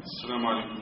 السلام عليكم.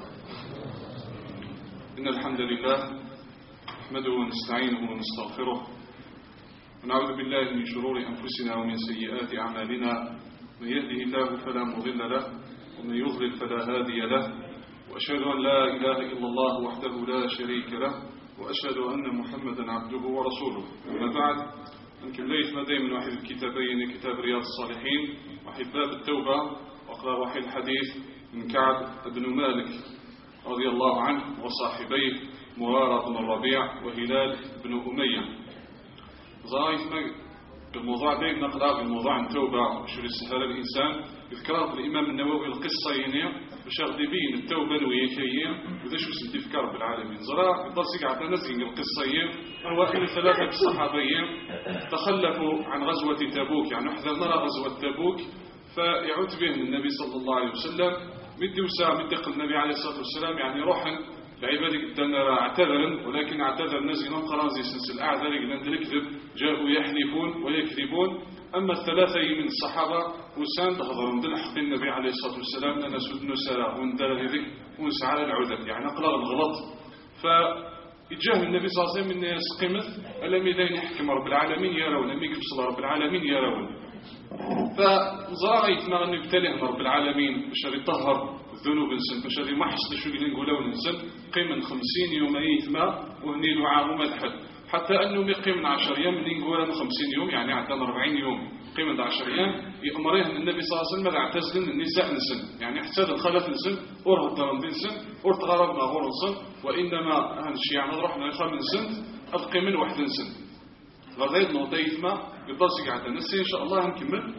إن الحمد لله نحمده ونستعينه ونستغفره ونعوذ بالله من شرور أنفسنا ومن سيئات أعمالنا. من يهده الله فلا مضل له ومن يضلل فلا هادي له، وأشهد أن لا إله إلا الله وحده لا شريك له، وأشهد أن محمدا عبده ورسوله. أما بعد، يمكن ليث ما دائما واحد الكتابين، كتاب رياض الصالحين واحد باب التوبة، وأقرأ واحد الحديث من كعب بن مالك رضي الله عنه وصاحبيه مرارة بن الربيع وهلال بن أمية. ظاهر الموضوع دائما نقرأ الموضوع عن التوبة شو يسهل الإنسان. يذكر الإمام النووي القصة باش غادي يبين التوبة الويكية وذا شو سنتي في كرب العالمين. زرا يضل قاعد نسين القصة هو إن ثلاثة الصحابيين تخلفوا عن غزوة تبوك، يعني نحن نرى غزوة تبوك، فيعود بهم النبي صلى الله عليه وسلم مدي وسام مدي قل النبي عليه الصلاة والسلام يعني روحا لعبادك دنا اعتذرا، ولكن اعتذر نزينا قرازي سلسل أعذر قلنا الكذب، جاءوا يحلفون ويكذبون. أما الثلاثة من الصحابة وسان تهضرون دل حق النبي عليه الصلاة والسلام لنا سدن سلا وندر هذيك ونسعى العدد، يعني أقلال الغلط. فإجاه النبي صلى الله عليه وسلم من الناس قيمة ألم يدين يحكم رب العالمين يرون، لم يقبص رب العالمين يرون. فزرع يتمغ أنه يبتليه رب العالمين باش يطهر الذنوب نسن، باش يمحص شو نقولوا نسن قيمة 50 يوم يثمى وهني له عام مدحد، حتى أنه يقيم من 10 أيام اللي نقولوا 50 يوم يعني عندنا 40 يوم قيمة 10 أيام يأمريه النبي صلى الله عليه وسلم اعتزل النساء نسن، يعني حتى الخلف نسن ورها الدرم نسن ورتغربنا غور نسن، وإنما أهم شيء يعني نروح نخل نسن أبقي من واحد نسن غير نوطي يثمى يضلسك عندنا نسي. إن شاء الله نكمل.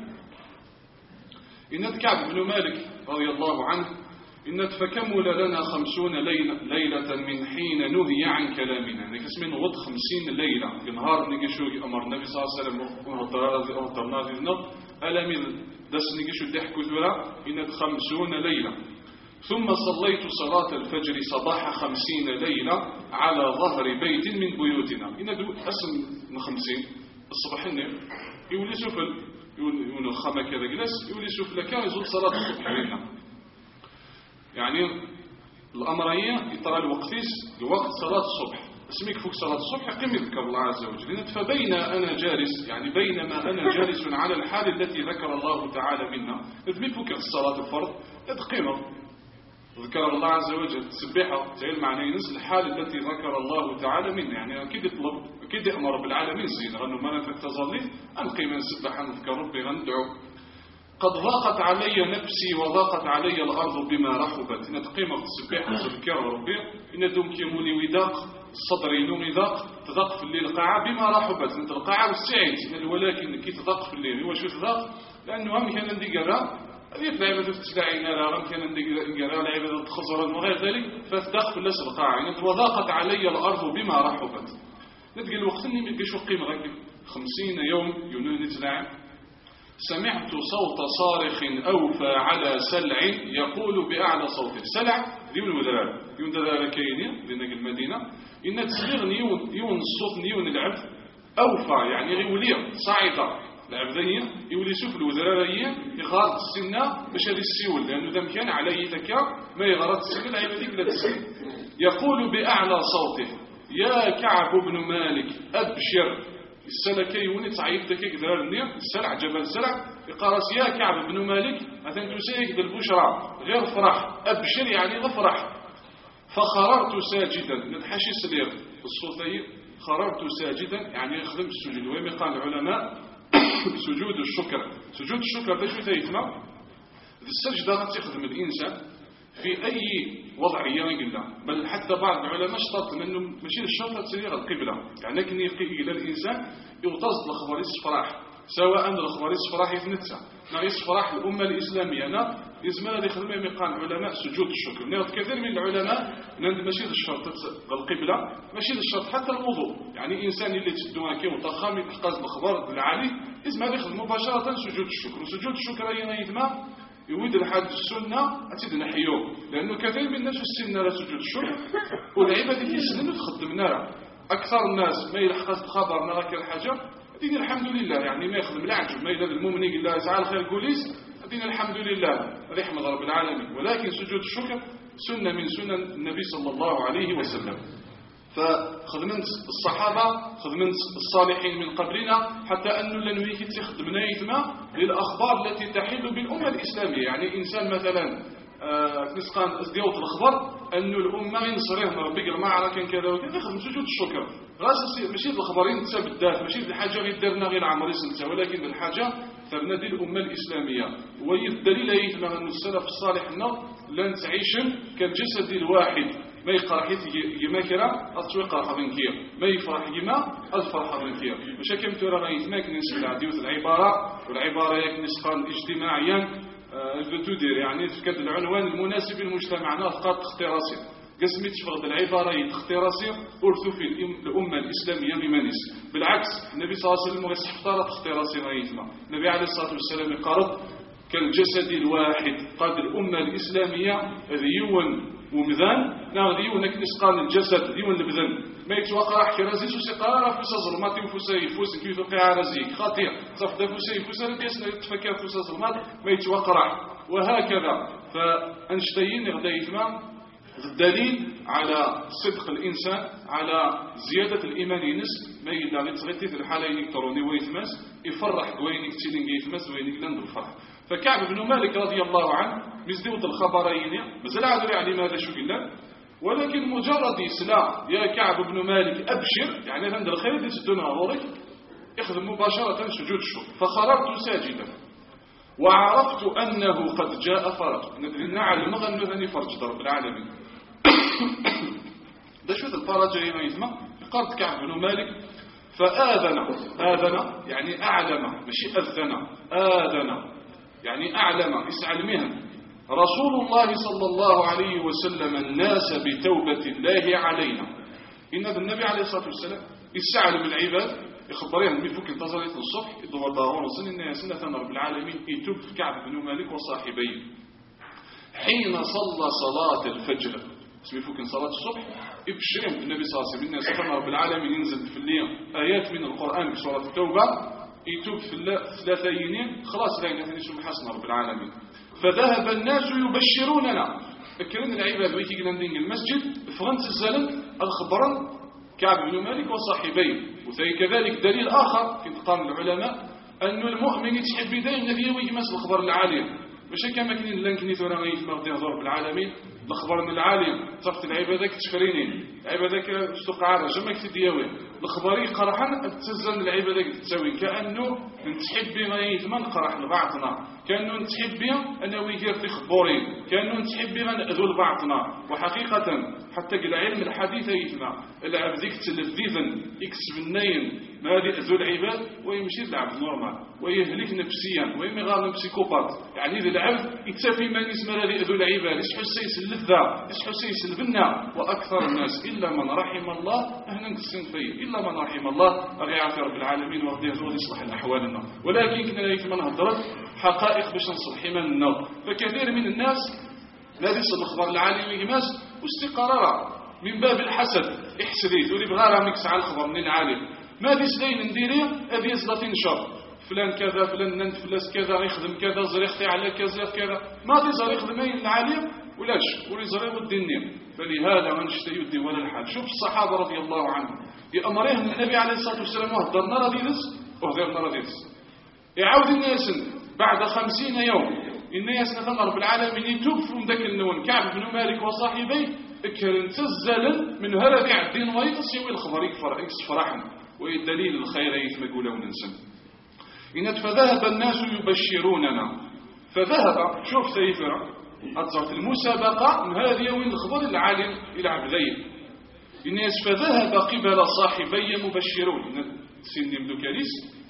إن كعب بن مالك رضي الله عنه إن فكمل لنا 50 ليلة من حين نهي عن كلامنا، يعني كسمين وض 50 ليلة نهار نجيشو أمر النبي صلى الله عليه وسلم وهضرنا ذي النظر ألم دس نجيشو ضحكوا ذرا إن 50 ليلة. ثم صليت صلاة الفجر صباح 50 ليلة على ظهر بيت من بيوتنا. إن دو أسم من 50 الصباح يولي سفل يولي الخمة كذا جلس يولي سفل كان يزول صلاة الصبح لنا، يعني الأمرية يطرى الوقتيس لوقت صلاة الصبح. اسميك فوق صلاة الصبح قم يذكر الله عز وجل. فبين أنا جالس، يعني بينما أنا جالس على الحال التي ذكر الله تعالى منها، اذمي فوق الصلاة الفرض ادقيمة ذكر الله عز وجل تسبحه تعيل معنى ينزل الحال التي ذكر الله تعالى منها، يعني أكيد يطلب أكيد يأمر بالعالمين زين غنو ما نفك تظلي أنقي من سبح نذكر ربي غندعو. قد ضاقت علي نفسي وضاقت علي الأرض بما رحبت. إن تقيمة تسبح وتذكر ربي إن دوم كيمولي ويداق الصدر ينوم يداق تضاق في الليل قاعة بما رحبت من القاعة والسعيد، ولكن كي تضاق في الليل هو شو تضاق لأنه هم كان عندي قرا هذه العبادة تتلاعين لها كان عندي قرا العبادة خزرا وغير ذلك فتضاق في الليل القاعة. يعني وضاقت علي الأرض بما رحبت. نتقل الوقت اللي ميبقاش قيمة غير 50 يوم يونون نتلاعب. سمعت صوت صارخ أوفى على سلع يقول بأعلى صوته. سلع ديون ودرار يون درار كاينين لنقل المدينة إن تسلغ نيون الصوت نيون العبد أوفى يعني غيولية صاعدة العبدية يولي سوف الوذرارية يغارد السنة باش هذه السيول لأنه ذا مكان عليه ذكا ما يغارد السنة العبادية لا تسلم. يقول بأعلى صوته يا كعب بن مالك أبشر. السلكي ونت عيبتك يقدر النير السلع جبل السلع يقارس يا كعب بن مالك أثن تسيك بالبشرى غير فرح أبشر يعني غفرح. فخررت ساجدا نتحشي سلير الصوتي خررت ساجدا يعني يخدم السجود. ويما قال العلماء سجود الشكر. سجود الشكر ده شو تيتما السجدة تخدم الإنسان في أي وضع ينقل له، بل حتى بعض العلماء اشترط منه ماشي الشرطة تسير القبلة، يعني لكن يقي إلى الإنسان يغتظ الأخبار الصفراح سواء الأخبار الصفراح يثنتها ما يصفراح الأمة الإسلامية أنا يزمل يخدم مقام علماء سجود الشكر. نرد كثير من العلماء ماشي الشرط القبلة ماشي الشرط حتى الوضوء، يعني إنسان اللي تدوها كي وطخام يحقق الأخبار العالي يزمل يخدم مباشرة سجود الشكر. وسجود الشكر أيضا يدمى يود الحد السنة أتيد نحيوه، لأنه كثير من الناس في السنة لا سجود الشكر والعبادة في السنة تخدم نارا. أكثر الناس ما يلحقش بخبر نراك الحاجة دين الحمد لله، يعني ما يخدم العجب ما يدار المؤمن يقول له سعى الخير كوليس دين الحمد لله هذا يحمد رب العالمين، ولكن سجود الشكر سنة من سنن النبي صلى الله عليه وسلم. فخدمت الصحابة خدمت الصالحين من قبلنا حتى أنه لنويك تخدمنا يتما للأخبار التي تحل بالأمة الإسلامية. يعني إنسان مثلا نسقان أصديوت الأخبار أنه الأمة ينصرهم ربي المعركة كذا وكذا يخدم سجود الشكر غاس ماشي الأخبارين تسا بالذات ماشي الحاجة غير درنا غير عمري سنتا، ولكن الحاجة ثبنا دي الأمة الإسلامية. والدليل يتما أن السلف الصالح لن تعيش كالجسد الواحد ما يقرح يما كرا أتوقع خبين كير ما يفرح يما الفرح خبين كير مش كم ترى غيث ما كنيس العديوث العبارة والعبارة يكنس قان اجتماعيا تدير يعني تفكد العنوان المناسب للمجتمع نافقات اختراسي قسمي تفرض العبارة اختراسي أرثو في الأمة الإسلامية بمنس. بالعكس النبي صلى الله عليه وسلم اختارت اختراسي غيثما. النبي عليه الصلاة والسلام قرض كالجسد الواحد قد الأمة الإسلامية ذيون ومذان ناغديون كنسقان الجسد ديون البذن ما يتوقع حكرازي سقارة فوسا ظلمات وفوسا فوس كيف توقع رزيك خاطئ صفدا فوسا فوسا لديسنا يتفكر فوسا ظلمات ما يتوقع وهكذا. فأنشتين غدايتما الدليل على صدق الإنسان على زيادة الإيمان ينس ما يلا غتغتي في الحالة الإلكتروني ويتماس يفرح قوينك تيلين يتماس وينك لند الفرح. فكعب بن مالك رضي الله عنه مزدوط الخبرين مازال عادوا على ماذا شو قلنا، ولكن مجرد إسلام يا كعب بن مالك أبشر يعني عند الخير يسدونها غورك يخدم مباشرة سجود الشكر. فخررت ساجدا وعرفت أنه قد جاء فرج نعلم أنه فرج رب العالمين. ده شو الفرج يا يسمى قرد كعب بن مالك فآذن يعني أعلم ماشي أذن آذن يعني أعلم يسعى المهن رسول الله صلى الله عليه وسلم الناس بتوبة الله علينا. إن النبي عليه الصلاة والسلام يسعى بالعباد يخبرهم بفك انتظرت الصبح يدور داهون وصل الناس سنة رب العالمين يتوب كعب بن مالك وصاحبيه حين صلى صلاة الفجر اسمه فك صلاة الصبح ابشرهم النبي صلى الله عليه وسلم الناس رب العالمين ينزل في الليل آيات من القرآن في سورة التوبة يتوب في ثلاثين خلاص لا ينتهي بحسن رب العالمين. فذهب الناس يبشروننا فكرنا العباد ويكي قلندين المسجد فغنت الزلم الخبران كعب بن مالك وصاحبيه. وكذلك دليل آخر في انتقام العلماء أن المؤمن يتحب بداية النبي ويجمس الخبر العالية مش كما كنين لنكني ثورا غيث مغدي رب العالمين الخبر من العالية صفت العبادة كتفرينين العبادة استقعارة جمع كتدياوي الخبري قرحا تزن العبادة تسوي كأنه نتحبي غيث من قرح لبعضنا كأنه نتحبي أنه يجير في خبورين كأنه نتحبي من أذو لبعضنا. وحقيقة حتى العلم الحديث يتما العبدك تلذيذا يكسب النين ما هذه أذو العباد ويمشي العبد نورمال ويهلك نفسيا ويمغال بسيكوبات. يعني إذا العبد يتسافي من اسم هذه أذو العباد يسحو السيس اللذة يسحو السيس البنة. وأكثر الناس إلا من رحم الله أهلا الصنفين إلا من رحم الله أغيعك رب العالمين وغدي يزول يصلح الأحوالنا. ولكن كنا يتمنى هدرت حقائق باش نصلح من النار. فكثير من الناس لا يصل الأخبار العالمي يماس واستقرار من باب الحسد احسديت ولي بغارة مكس على الخبر من العالم ما دي سلين نديري هذه يزلا تنشر فلان كذا فلان ننت فلاس كذا يخدم كذا زريختي على كذا ما دي زريخ دمين العالم ولاش ولي زريخ الدنيا. فلهذا من اشتهي يدي ولا الحال. شوف الصحابة رضي الله عنهم يأمرهم النبي عليه الصلاة والسلام وهدرنا رضيدس وهدرنا رضيدس يعود الناس بعد 50 يوم الناس نثنى رب العالمين يتوفوا من ذاك النون كعب بن مالك وصاحبيه كان تزل من هرب الدين ويتصيوي الخبر يكفرحا ويدليل الخير يتمقوا له ننسم. إن فذهب الناس يبشروننا فذهب شوف سيفرة أتصرت المسابقة من هذه يوم الخبر العالم إلى عبدين الناس فذهب قبل صاحبي مبشرون سن يبدو كاليس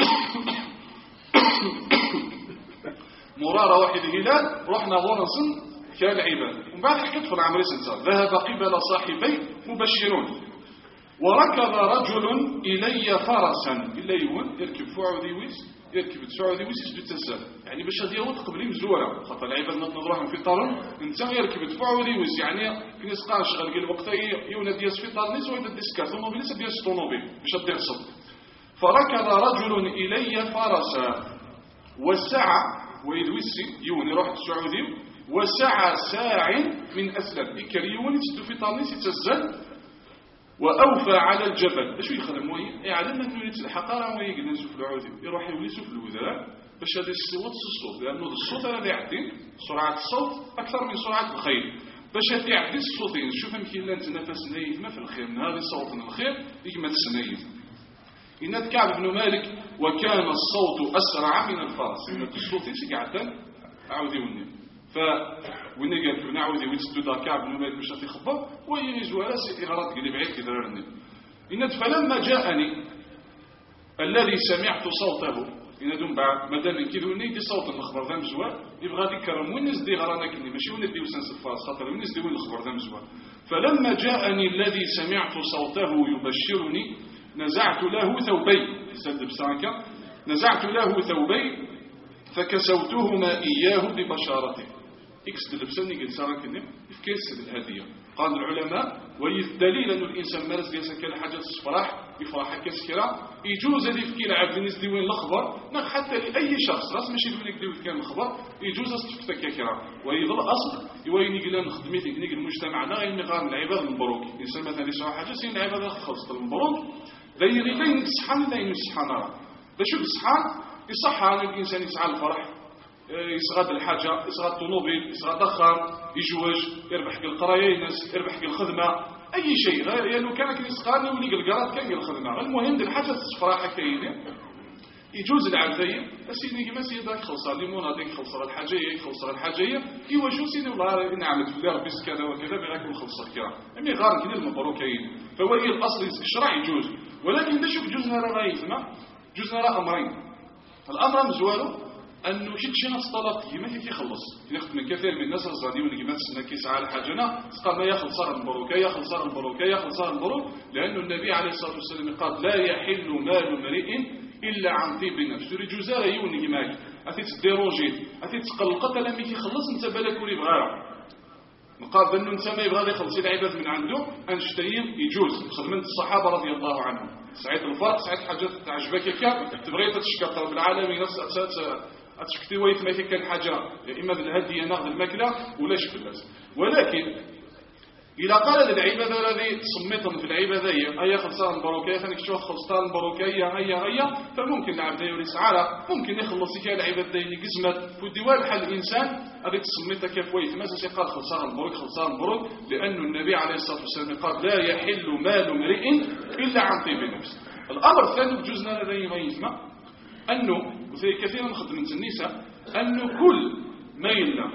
مرارة واحد هلال رحنا غنصن كالعباد. وبعد حكيت في العمر سنسار ذهب قبل صاحبي مبشرون وركب رجل إلي فرسا إليون يركب فعودي ويس يركب فعودي ويس يسجد تسال يعني باش هذه يوت قبل مزورة خاطر العباد نضروهم في طارن انت يركب فعودي ويس يعني كنيس قاشغل قال وقت يونا دياس في طارنيس ويدا ديسكار طوموبيل دياس طوموبيل باش تحصل. فركب رجل إلي فرسا والساعة ويدويسي يون يروح السعودي وسعى ساع من أسلم إكريون يتدو في طانيس يتزل وأوفى على الجبل باش يخدم يعلم أنه يتلحق راه ويقدر نشوف العودي يروح يوليسو في الوذراء باش هذا الصوت الصوت لأنه الصوت هذا يعدي سرعة الصوت أكثر من سرعة الخيل باش يعدي الصوتين شوف يمكن لا نتنافس نايف ما في الخير هذا صوت الخير يجمع السنايف إن كعب بن مالك وكان الصوت أسرع من الفرس إن الصوت يقعد عودي وني وين قالت لنا عودي ويتسدو كعب بن مالك باش تخبر ويجوا راسي إغراض قلي بعيد كذا إن فلما جاءني الذي سمعت صوته إن دون بعد مادام كيدوني دي صوت الخبر ذا مزوار يبغى ذكرهم وين نزدي غرانا كني ماشي وين ندي وسنس الفاس خاطر وين نزدي وين الخبر ذا مزوار فلما جاءني الذي سمعت صوته يبشرني نزعت له ثوبي سد بسانكا نزعت له ثوبي فكسوتهما إياه ببشارته إكس لبسني قلت ساركني في كيس الهدية قال العلماء والدليل أن الإنسان مارس يسكن كالحاجة الصفراح يفرح كسكرة يجوز هذه في كيلعب بالنسبة ديوين الأخبار حتى لأي شخص راس ماشي يقول لك ديوين كان الأخبار يجوز استفتك كرا ويظل أصل يوين يقول لنا خدمتي نيجي المجتمع غير مغار العباد المبروك الإنسان مثلا يسوى حاجة سين العباد خلصت المبروك دايرين الصحان دايرين الصحان راه باش الصحان يصح على الإنسان يسعى الفرح يصغد الحاجة يصغد طنوبيل يصغد دخان يجوج يربح بالقرايه ينس يربح بالخدمة أي شيء غير يعني كان يسقاني ولي القرات كان الخدمة المهم دي الحاجة الصفراحة كاينه يجوز العبدية سيدي كما سيدك خلصها ليمون هذيك خلصها الحاجية خلصها الحاجية يواجهوا سيدي والله نعمت في الله ربي كذا وكذا بغاك خلصها الكرام أمي غار كذا المبروكين فهو الأصل الشرع يجوز ولكن ده شوف جوزنا راه يسمع جوزنا راه أمرين الأمر مزوالو أنه شي نصطلط ما كيخلص ياخذ من كثير من الناس الصغيرين اللي ما تسنى كيسعى الحاجنا قال ما ياخذ صار المبروك ياخذ صار المبروك ياخذ صار المبروك لأنه النبي عليه الصلاة والسلام قال لا يحل مال امرئ إلا عن طيب نفس يريد جزاء يوني ماك أتي تديروجي أتي تقلقت لما يخلص أنت بالك ولي بغاها نقال بأنه أنت ما يبغى يخلص العباد من عنده أنشتين يجوز خدمة الصحابة رضي الله عنهم سعيد الفرق سعيد حاجات تعجبك كاب تبغي تشكر رب العالمين نفس أتشكتي ويت ما كان حاجة إما بالهدية ناخذ الماكلة ولا شكلاس ولكن إذا قال العبادة الذي صمتهم في العبادية أي خلصان البروكية خليك تشوف خلصان البروكية هيا فممكن العبد يوريس عارة ممكن يخلص كان العبادة قسمت في الدوال حل الإنسان أذي تصمتها كيف ويت ما سيقال خلصان البروك لأن النبي عليه الصلاة والسلام قال لا يحل مال امرئ إلا عن طيب نفس. الأمر الثاني بجوزنا لديه ما يسمى أنه وفي كثيرا من خدمة النساء أنه كل ما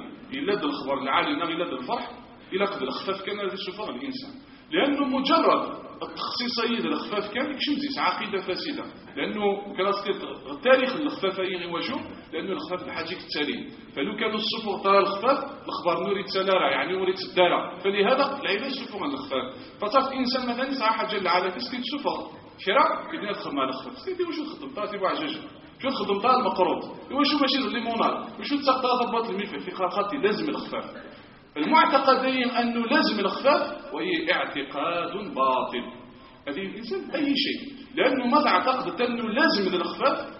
يلد الخبر العالي يلد الفرح إلى قد الخفاف كان هذا الشفاء الإنسان لأنه مجرد التخصيصية الخفاف كان يكشمزيس عقيدة فاسدة لأنه تاريخ الخفاف يواجهه لأنه الخفاف الحاجيك التالي فلو كانوا الصفر ترى الخفاف الأخبار نوري تسالارة يعني نوري تدارة فلهذا العباد الصفر عن الخفاف فصارت إنسان مثلا يسعى حاجة العالم يسكت صفر شراء كدنا تخدم على الخفاف سيدي وشو تخدم طاتي وعجاجة شو تخدم طال المقروط وشو ماشي الليمونات وشو تسقط ضبط الملفة في خاطي لازم الخفاف المعتقدين أنه لازم الخفاف وهي اعتقاد باطل هذه الإنسان أي شيء لأنه ماذا اعتقد أنه لازم الخفاف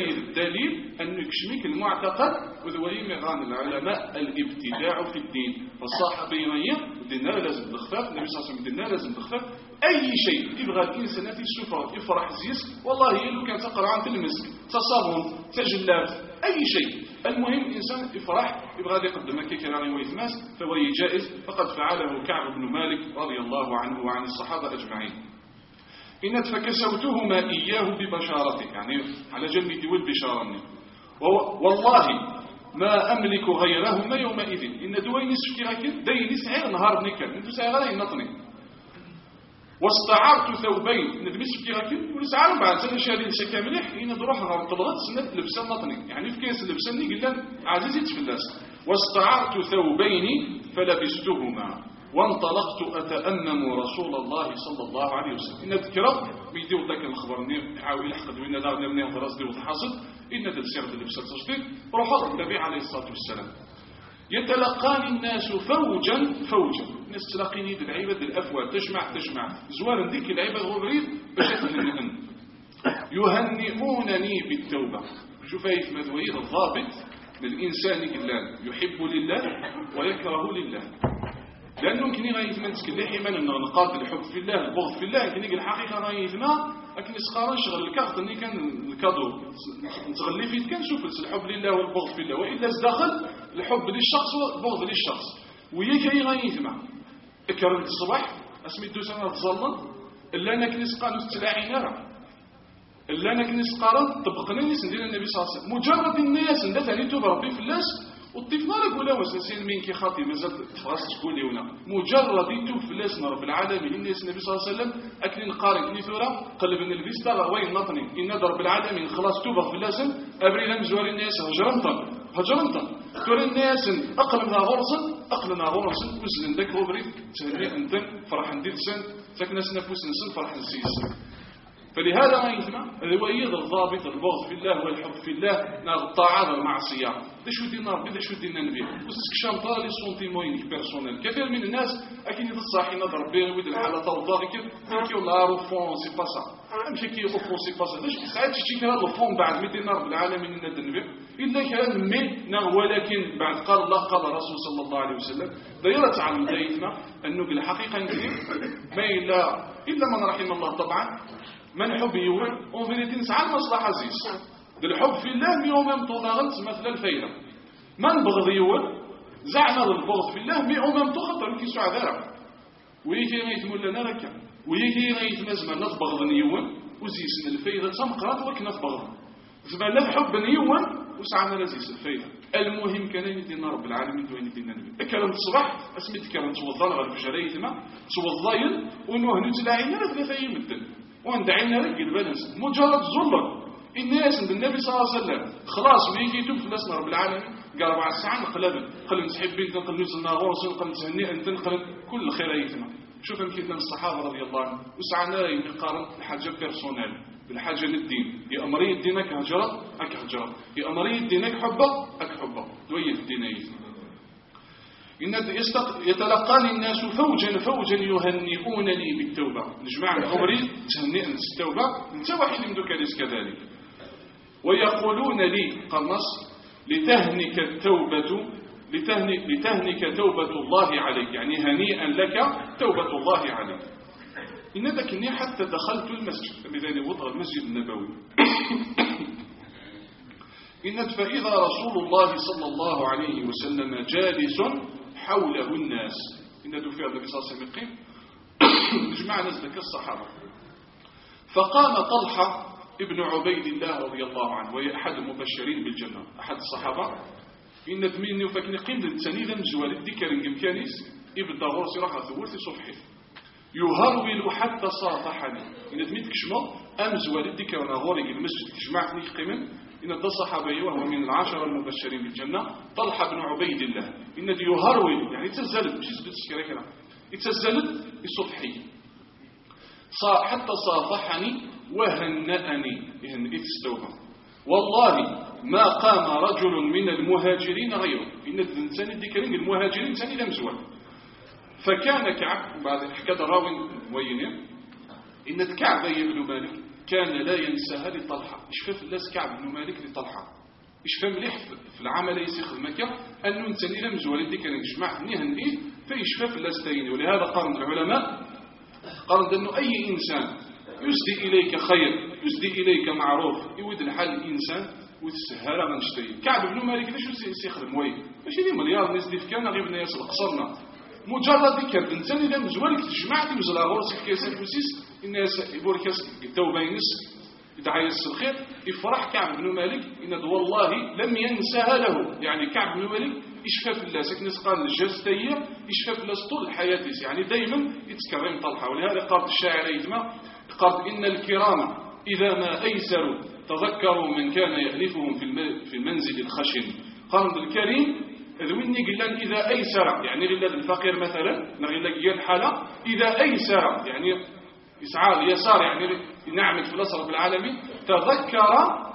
دليل أنه يكشميك المعتقد وذوي مغان العلماء الابتداع في الدين فالصحابيين الدين لازم الخفاف النبي صلى الله عليه وسلم الدين لازم الخفاف أي شيء يبغى الإنسان في السفر يفرح زيس والله لو كان تقرأ عن المسك تصابون تجلاف أي شيء المهم الإنسان يفرح يبغى يقدم كيكراني ويتماس فهو جائز فقد فعله كعب بن مالك رضي الله عنه وعن الصحابة أجمعين إن فكسوتهما إياه ببشارته يعني على جنبي والبشارة والله ما أملك غيرهما يومئذ إن دويني سكراكين ديني سعير نهار بنكر انتو سعير غير نطني واستعرت ثوبين ندمي سكراكين ولسعر بعد سنة شهرين سكاملح إن دروح غير طلغت سنة لبسان نطني يعني في كيس لبساني قلنا عزيزي تفلس واستعرت ثوبين فلبستهما وانطلقت أتأمم رسول الله صلى الله عليه وسلم إن ذكرت بيدي وذاك الخبر يحاول يحقد وإن دار نبنيه ضرس دي وتحاصل إن ذا السيرة اللي بسات تجديد روح النبي عليه الصلاة والسلام يتلقاني الناس فوجا الناس تلاقيني ذي العباد الأفواد تجمع زوار ذيك العباد غريب باش يهنئونني بالتوبة شوف هاي مذويد الضابط الإنسان قلان يحب لله ويكره لله، لأنه كني غايثنا نتكلم حيما أنه نقاط الحب في الله البغض في الله كني الحقيقة غايثنا لكن سخارا نشغل الكارت اللي كان الكادو نتغلي فيه كان نشوف الحب لله والبغض في الله، وإلا داخل الحب للشخص والبغض للشخص ويا كاي غايثنا اكرم الصباح اسميتو سنه تظلم الا انا كني سقانو تلاعينا الا انا كني سقارا طبقنا نيس ندير النبي صلى الله عليه وسلم مجرد الناس ندات عليه توب ربي في اللاس والطفنا لك ولا واش نسين مين كي خاطي مازال فراس تقول لي هنا مجرد يتوب في اللاس رب العالمين الناس النبي صلى الله عليه وسلم اكلين قارن كني ثوره قلب ان الفيستا وين نطني ان رب العالمين خلاص توب في اللاس ابريل مزوار الناس هجرنطن توري الناس اقلنا غرسا وزن داك روبريك تهني انت فرح ندير سن ساكنه نفوس نسن فرح نسيس. فلهذا ما يجمع الويض الضابط البغض في الله والحب في الله نار الطاعه والمعصيه باش ودي نار باش ودي نبي وسكشان طالي سونتيموين بيرسونيل. كثير من الناس اكيد الصاحي نظر بين ود الحاله توضا كي ولا روفون سي با سا ماشي كي روفون سي با سا باش ساعات تشتي هذا الفون بعد 200 نار بالعالمين ند النبي الا كان من ولكن بعد قال الله قال الرسول صلى الله عليه وسلم دايره تعلم دايتنا انه بالحقيقه ندير ما الا من رحم الله طبعا من حب يوم وفيريتي نسعى المصلحة عزيز الحب في الله يوم يمتضغط مثل الفيلة من بغض يوم زعنا البغض في الله يوم يمتضغط كي سعداء ويكي غيتمول لنا ركا ويكي غيتمزم نتبغض يوم وزيسن الفيلة تمقرات وكنا تبغض زمان لا حب يوم وسعنا لزيس الفيلة. المهم كان يدينا رب العالمين دوين يدينا نبي كلام الصباح اسميت كلام توضى غير في جريتما توضى ونوه نتلاعينا ثلاثة يمدن وندعينا لك البلنس مجرد ظلم الناس عند النبي صلى الله عليه وسلم خلاص ويجي يتوب في الناس رب العالمين قال 4 ساعات نقلب قل نسحبين نقل نزلنا غرس نقل نتهنئ انت نقل كل خيريتنا. شوف يمكن الصحابه رضي الله عنهم وسعنا يقارن الحاجه بيرسونيل بالحاجه للدين يا امري دينك هجرت يا امري دينك حبه حبه دويه الدينيه. إن يتلقاني الناس فوجا يهنئونني بالتوبة نجمع الأمري تهنئ التوبة انت واحد من ذكريس كذلك ويقولون لي قنص لتهنك توبة الله عليك يعني هنيئا لك توبة الله عليك. إن ذكني حتى دخلت المسجد بذلك وضع المسجد النبوي إن فإذا رسول الله صلى الله عليه وسلم جالس حوله الناس إن دفع النبي صلى الله عليه وسلم جمع ناس ذلك الصحابة فقام طلحة ابن عبيد الله رضي الله عنه وهي أحد المبشرين بالجنة أحد الصحابة إن ثميني وفاكني قيم للتنيذا مجوال الذكر الكنيس ابن غرسي راح ثورتي صبحي يهرول حتى صافحني إن ثمينك شمال أمزوال الذكر ونغوري المسجد جمعتني قيما إن ده صحابي وهو من 10 المبشرين بالجنة طلحة بن عبيد الله إن دي يهرول يعني يتزلد مش يتذكر كلام يتزلد الصبحي حتى صافحني وهنأني يهنئت التوبة والله ما قام رجل من المهاجرين غيره إن الإنسان الذكرين المهاجرين ثاني لم زوال فكان كعب بعد حكاية راوي وينين إن كعب بن مالك كان لا ينساها لطلحة إشفاف الناس كعب بن مالك لطلحة إشفاف مليح في العمل يسيخ المكة أنه إنسان لم زوال الذكرين جماعة نهنئ فإشفاف الناس تين ولهذا قارن العلماء قارن أنه أي إنسان يسدي إليك خير يسدي إليك معروف يود الحال الإنسان وتسهل من شتي كعب بن مالك ليش يخدم وين ماشي لي مليار ناس اللي كان غير الناس القصرنا مجرد كان الانسان اذا مزوالك تجمعتي مزلا غورسك كيس الفوسيس الناس يبوركاس التوبه ينس يتعيس الخير يفرح كعب بن مالك ان والله لم ينساها له يعني كعب بن مالك يشفى الله سكنس قال الجاستيه يشفى الله طول حياته يعني دائما يتكرم طلحه ولهذا قال الشاعر يتما قال ان الكرام اذا ما ايسروا تذكروا من كان يألفهم في المنزل الخشن. قال الكريم ذويني قلنا إذا أيسر يعني غير الفقير مثلا نغير لك الحالة إذا أيسر يعني يسعى اليسار يعني نعمل في الأسر بالعالمين تذكر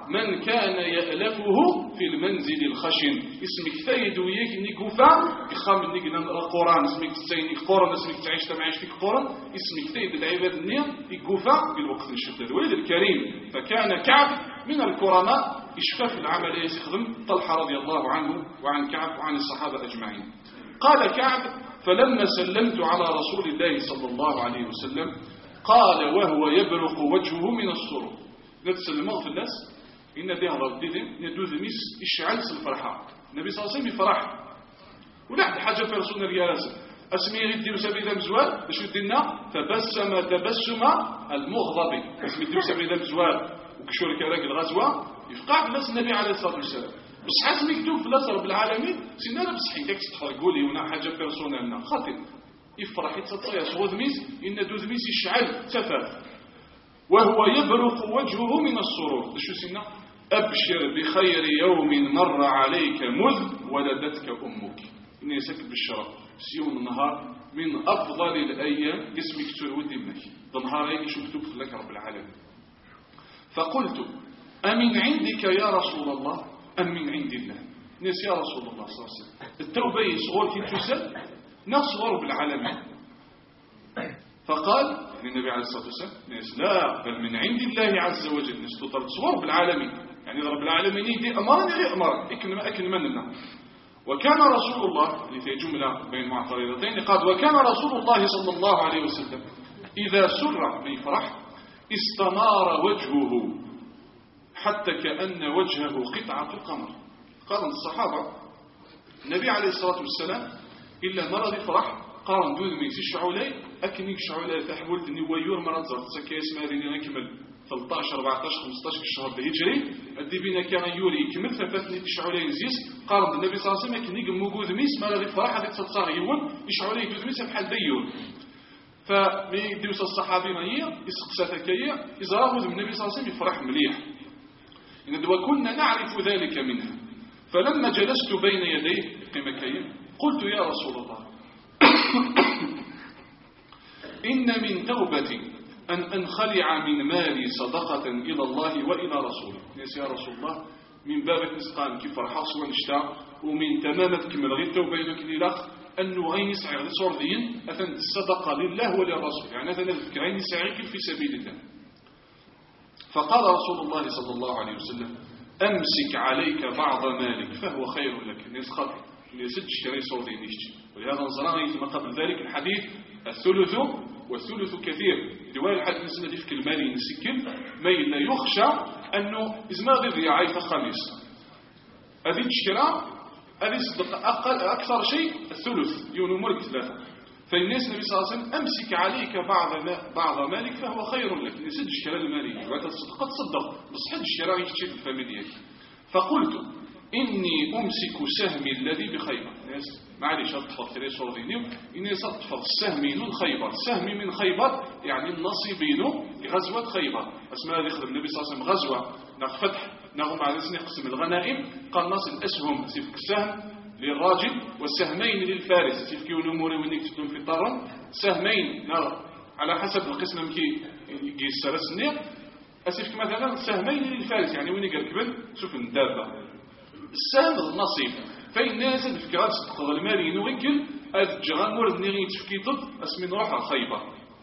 من كان يألفه في المنزل الخشن اسمك ثايد وياك نيكوفا يخام نيكنا القرآن اسمك تسيني قرآن اسمك تعيش تمعيش في قرآن اسمك ثايد العباد النية يكوفا بالوقت الشداد ولد الكريم فكان كعب من الكرماء إشفاف العمل يخدم طلحة رضي الله عنه وعن كعب وعن الصحابة أجمعين. قال كعب فلما سلمت على رسول الله صلى الله عليه وسلم قال وهو يبرق وجهه من السرور نتسلموا في الناس إن دي هضر دي ندوذ ميس إشعال الفرحة النبي صلى الله عليه وسلم يفرح ولحد حاجة في رسولنا ريالاسة أسمي يدير سبيل مزوال باش يدينا فبسم تبسم المغضب أسمي يدير سبيل مزوال وكشور كراك الغزوة يفقع الناس النبي عليه الصلاة والسلام بس حاس مكتوب في الأثر بالعالمين سينا بصحي كاك تفرقوا لي هنا حاجة بيرسونالنا خاطر يفرح يتصطيع صوت ميس إن دوذ ميس يشعل تفاف وهو يبرق وجهه من السرور شو سينا أبشر بخير يوم مر عليك مذ ولدتك أمك إني يسكت بالشرف سيون النهار من أفضل الأيام اسمك ترود ابنك النهار هيك شو مكتوب لك رب العالمين. فقلت أمن عندك يا رسول الله أم من عند الله ناس يا رسول الله صلى الله عليه وسلم التوبة صغور كي تسل نصغر بالعالمين. فقال النبي عليه الصلاة والسلام ناس لا بل من عند الله عز وجل ناس تصغر بالعالمين يعني رب العالمين يدي أمرني غير أمر أكن مننا. وكان رسول الله في جملة بين معترضتين قال وكان رسول الله صلى الله عليه وسلم إذا سر بفرح استنار وجهه حتى كأن وجهه قطعة القمر. قال الصحابة النبي عليه الصلاة والسلام إلا مرض فرح قال دون ميسي شعولي أكنيك شعولي تحولت أني ويور مرض زرت سكيس ماريني نكمل 13 14 15 الشهر الهجري أدي بينا كان يوري يكمل ثبتني شعولي نزيس قال النبي صلى الله عليه وسلم أكنيك موجود ميس مرض فرح هذيك تصار يون يشعولي يجوز ميس بحال ديون. فميديوس الصحابي ماهي يسقساتك هي إذا راه النبي صلى الله عليه وسلم يفرح مليح وكنا نعرف ذلك منها. فلما جلست بين يديه قمكين قلت يا رسول الله إن من توبتي أن أنخلع من مالي صدقة إلى الله وإلى رسوله. يا رسول الله من بابك نسقان كيف فرحة سوى نشتاء ومن تمامتك من غير توبة إليك لله أنه غين يسعر لصوردين أثنى الصدقة لله وللرسول يعني أثنى الفكر غين يسعرك في سبيل الله. فقال رسول الله صلى الله عليه وسلم أمسك عليك بعض مالك فهو خير لك نسخط نسجش كري صوردين يشتي. ولهذا نظرنا ثم قبل ذلك الحديث الثلث والثلث كثير دوال الحديث نسنا في المال نسكن ما لا يخشى أنه إزماغ الرياعي فخميس هذه الشكرة هذه أقل أكثر شيء الثلث يونو مرك ثلاثة. فالناس النبي صلى الله عليه وسلم أمسك عليك بعض مالك فهو خير لك نسد الشكرة المالية وقت تصدق بس حد الشكرة يشتري الفاميلية. فقلت إني أمسك سهمي الذي بخيبر ناس معليش أطفال ثلاث صوردينيو إني سأطفال سهمي من خيبر سهمي من خيبر يعني النصيبين غزوة خيبر أسماء هذه يخدم النبي صلى الله عليه وسلم غزوة فتح نغم على سنة قسم الغنائم قال نص الأسهم سيفك السهم للراجل والسهمين للفارس سيفك ونموري ونك تكون في الطرم سهمين على حسب القسم مكي يجي السنة أسيفك مثلا سهمين للفارس يعني وين يقركبن شوف الدابة السهم النصيب فإن ناس الفكرات تقضى المالي نغيكل أجغان مورد نغي تفكي ضد أسمين روح الخيبة.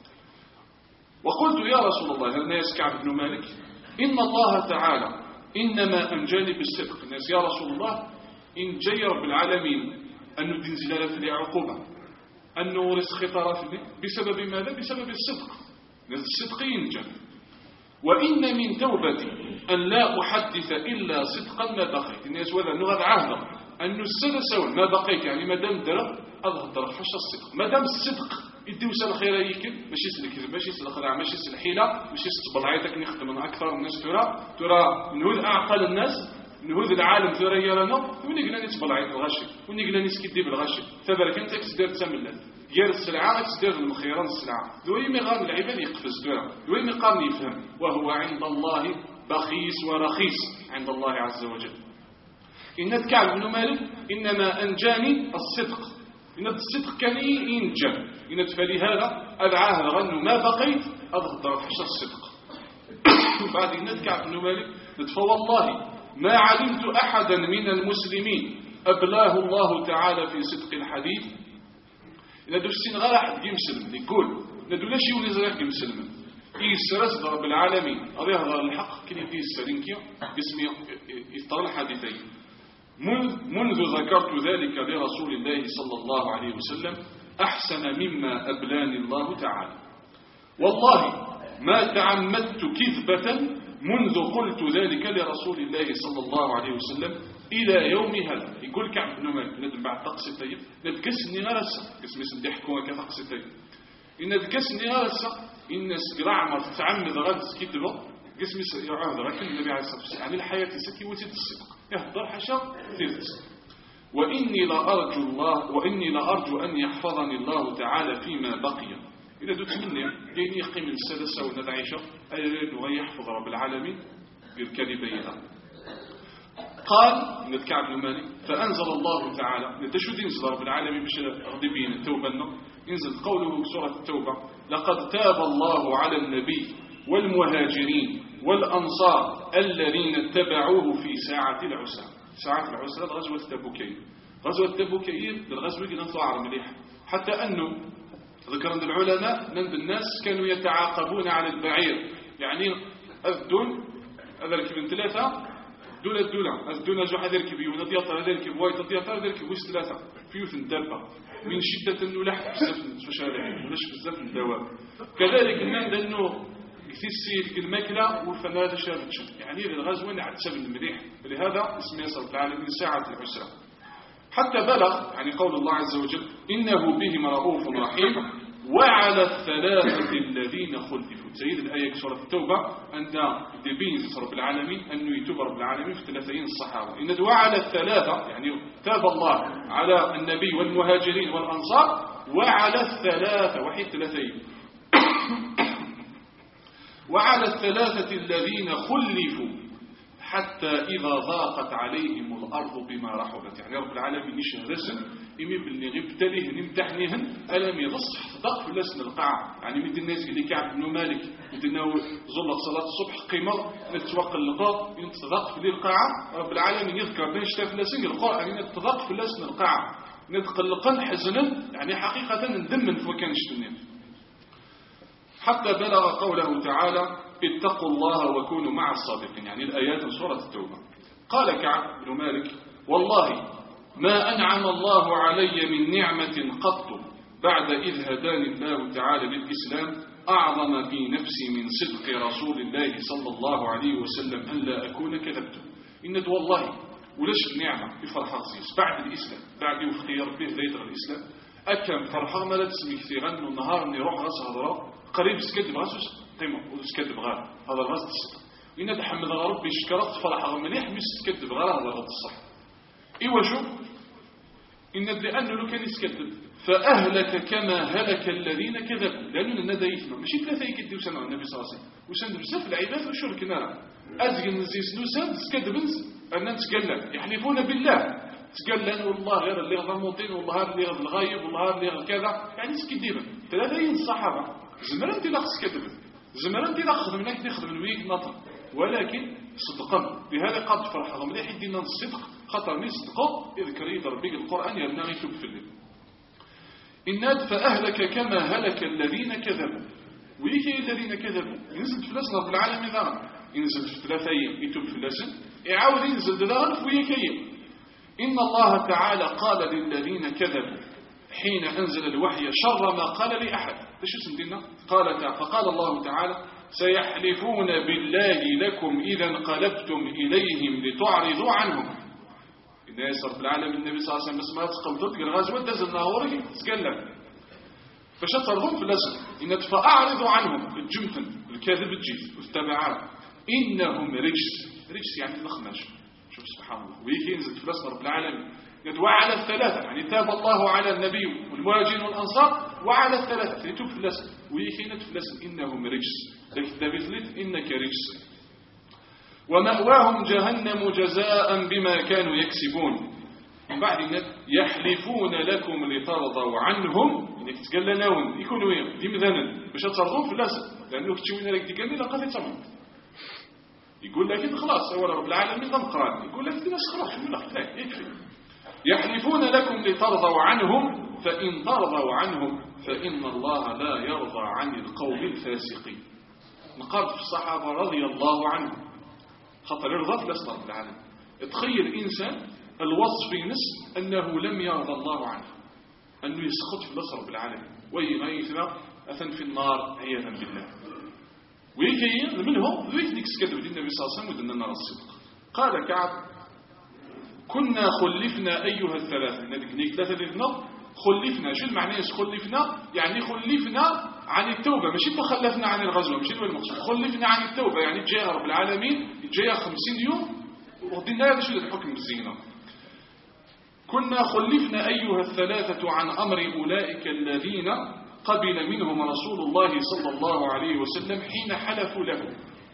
وقلت يا رسول الله هل ناس كعب بن مالك إن الله تعالى إنما أنجاني بالصدق الناس يا رسول الله إن جاي رب العالمين أنه دين زلالة لعقوبة أنه رزق طرف بسبب ماذا؟ بسبب الصدق الصدق ينجى. وإن من توبتي أن لا أحدث إلا صدقا ما بقيت الناس وذا أنه هذا عهد أنه السلسل ما بقيت يعني ما دام درب أظهر حش الصدق ما دام الصدق يدي وسال خير يكن ماشي الكذب ماشي الخداع ماشي الحيلة ماشي تبلعيتك نخدم من أكثر الناس ترى نهود أعقل الناس نهود العالم ترى يرانا وين يقلنا نتبلعيت الغشي وين يقلنا نسكدي بالغشي فبارك أنت كسدير تسملات غير السلعة تسدير المخيران السلعة دوي مغان العباد يقفز دوي مقام يفهم وهو عند الله بخيس ورخيص عند الله عز وجل. إن كعب بن مالك إنما أنجاني الصدق إن الصدق كان ينجى إن فلهذا أدعاه غنو ما بقيت أضغط حش الصدق. بعد ذلك كعب بن مالك فوالله ما علمت أحدا من المسلمين أبلاه الله تعالى في صدق الحديث. ندو السين غير أحد يمسلم يقول ندو لا شيء ونزرق يمسلم يسرس رب العالمين أريه هذا الحق كني فيه السرينكيا باسم إفطار الحديثين منذ ذكرت ذلك لرسول الله صلى الله عليه وسلم أحسن مما أبلاني الله تعالى. والله ما تعمدت كذبة منذ قلت ذلك لرسول الله صلى الله عليه وسلم إلى يوم هذا. يقول كعب بن مالك ندم بعد طقس الطيب ندكسني غرسة كسم اسم ضحكوا كطقس الطيب إن ندكسني غرسة إن سقراع ما تتعمد غرس كتبه قسم يعهد لكن النبي عليه الصلاة والسلام يعني الحياة سكي وتد الصدق يهدر حشا ثلث. وإني لأرجو أن يحفظني الله تعالى فيما بقي. إذا دوت مني لين يقيم السادسة والندعيشة أي يحفظ رب العالمين بالكلمة بينا. قال كعب بن مالك فأنزل الله تعالى نتشد ينزل رب العالمين مش غضبين التوبة ينزل قوله سورة التوبة لقد تاب الله على النبي والمهاجرين والأنصار الذين اتبعوه في ساعة العسرة. ساعة العسرة غزوة تبوكين. غزوة تبوكين الغزوة كنا نطلع مليح حتى أنه ذكر أن العلماء من الناس كانوا يتعاقبون على البعير يعني الدون هذا من ثلاثة الدولة الدولة جو هذا الكبيون الدياطة هذا الكب وايت الدياطة هذا الكب ويس ثلاثة فيوث الدابة من شدة اللحم بزاف الشوشالة ولاش بزاف الدواب. كذلك الناس لأنه يثير الماكلة والفنادة شافتش يعني الغزوة نعد سبب المليح لهذا اسمه يصل العالمين ساعة العسرة حتى بلغ يعني قول الله عز وجل إنه بهم رؤوف رحيم وعلى الثلاثة الذين خلفوا. سيد الآية سورة التوبة أن دبين رب العالمين أنه يتوب رب العالمين في 30 الصحابة إن وعلى الثلاثة يعني تاب الله على النبي والمهاجرين والأنصار وعلى الثلاثة وحيد 30 وعلى الثلاثة الذين خلفوا حتى إذا ضاقت عليهم الأرض بما رحبت. يعني رب العالمين يشهر رسم إمي باللي غبتليه نمتحنيهن ألم يضصح صدق في لسن القاعة. يعني مثل الناس اللي كعب بن مالك يتناول ظلة صلاة الصبح قيمة نتوقع اللقاء ينتضق في القاعة رب العالمين يذكر بين شتاف لسن القاعة يعني نتضق في لسن القاعة نتقلقا حزنا يعني حقيقة ندمن فوكان شتنين حتى بلغ قوله تعالى اتقوا الله وكونوا مع الصادقين. يعني الآيات من سورة التوبة. قال كعب بن مالك والله ما أنعم الله علي من نعمة قط بعد إذ هداني الله تعالى للإسلام أعظم في نفسي من صدق رسول الله صلى الله عليه وسلم أن لا أكون كذبته. إن والله ولش نعمة بفرح عزيز بعد الإسلام بعد يفتير به ليتر الإسلام أكم فرحة ما لا تسمي كثيرا النهار أن يروح غاس هضراء قريب سكدب غاسوس قيمة وسكدب غار هذا الغاز الصدق. إن تحمد ربي شكرت فرح مليح مش سكدب غار هذا الغاز الصح. إيوا شو إن لأنه لو كان يسكدب فأهلك كما هلك الذين كذبوا لأنه الندى يثمى ماشي ثلاثة يكدب سنة النبي صلى الله عليه وسلم وسند بزاف العباد وشرك نرى أزغن نزيس نوسان سكدبنز أن نتقلن يحلفون بالله تقلن والله غير اللي غير موطين والله اللي غير الغايب والله اللي غير كذا يعني سكديبا ثلاثة الصحابة زمران تلاق سكدبن زمران تلاق خدمناك تخدم من ويك نطق ولكن صدقا بهذا قد فرح مليح يدينا الصدق خطر من صدقه يذكر يضرب بك القرآن يرنا يتوب في الليل. إن فأهلك كما هلك الذين كذبوا ويكي الذين كذبوا ينزل في لسنا رب العالمين ذا ينزل في 3 أيام يتوب في اللسن يعاود ينزل ذا في ويكي. إن الله تعالى قال للذين كذبوا حين أنزل الوحي شر ما قال لأحد. شو سندنا فقال الله تعالى سيحلفون بالله لكم إذا انقلبتم إليهم لتعرضوا عنهم. الناس رب العالمين النبي صلى الله عليه وسلم ما تقلتك الغزوة دز النهار تتكلم فشطرهم في الأسر إن فأعرضوا عنهم الجمتن الكاذب الجيد والتبعات إنهم رجس يعني الخماش. شوف سبحان الله ويجي ينزل في الأسر رب العالمين يدعو على الثلاثة يعني تاب الله على النبي والمهاجرين والأنصار وعلى الثلاثة يتوب في الأسر ويجي في الأسر إنهم رجس لكن النبي إنك رجس ومأواهم جهنم جزاء بما كانوا يكسبون. من بعد النبي يحلفون لكم لترضوا عنهم انك تقلناون يكونوا لمذانا باش تصرفون في الأسر لأنه كتشوين لك ديكاني لقد يتصمم يقول لك خلاص أول رب العالمين لم قرأ، يقول لك الناس خلاص يقول لك يكفي. يحلفون لكم لترضوا عنهم فإن ترضوا عنهم فإن الله لا يرضى عن القوم الفاسقين. نقرأ في الصحابة رضي الله عنهم خاطر يرضى في الأسماء رب العالمين. تخيل إنسان الوصف ينس أنه لم يرضى الله عنه، أنه يسخط في الأسماء رب العالمين ويغيثنا أثن في النار عياذا بالله. ويكي منهم ذيك ديك سكدوا النبي صلى الله عليه وسلم ودنا نرى الصدق. قال كعب كنا خلفنا أيها الثلاثة، هذيك ثلاثة لنا خلفنا. شو المعنى خلفنا؟ يعني خلفنا عن التوبة، ماشي تخلفنا عن الغزوة، ماشي هو المقصود. خلفنا عن التوبة يعني جاء رب العالمين جاء 50 يوم وردنا هذا شو الحكم بالزينة. كنا خلفنا أيها الثلاثة عن أمر أولئك الذين قبل منهم رسول الله صلى الله عليه وسلم حين حلفوا له.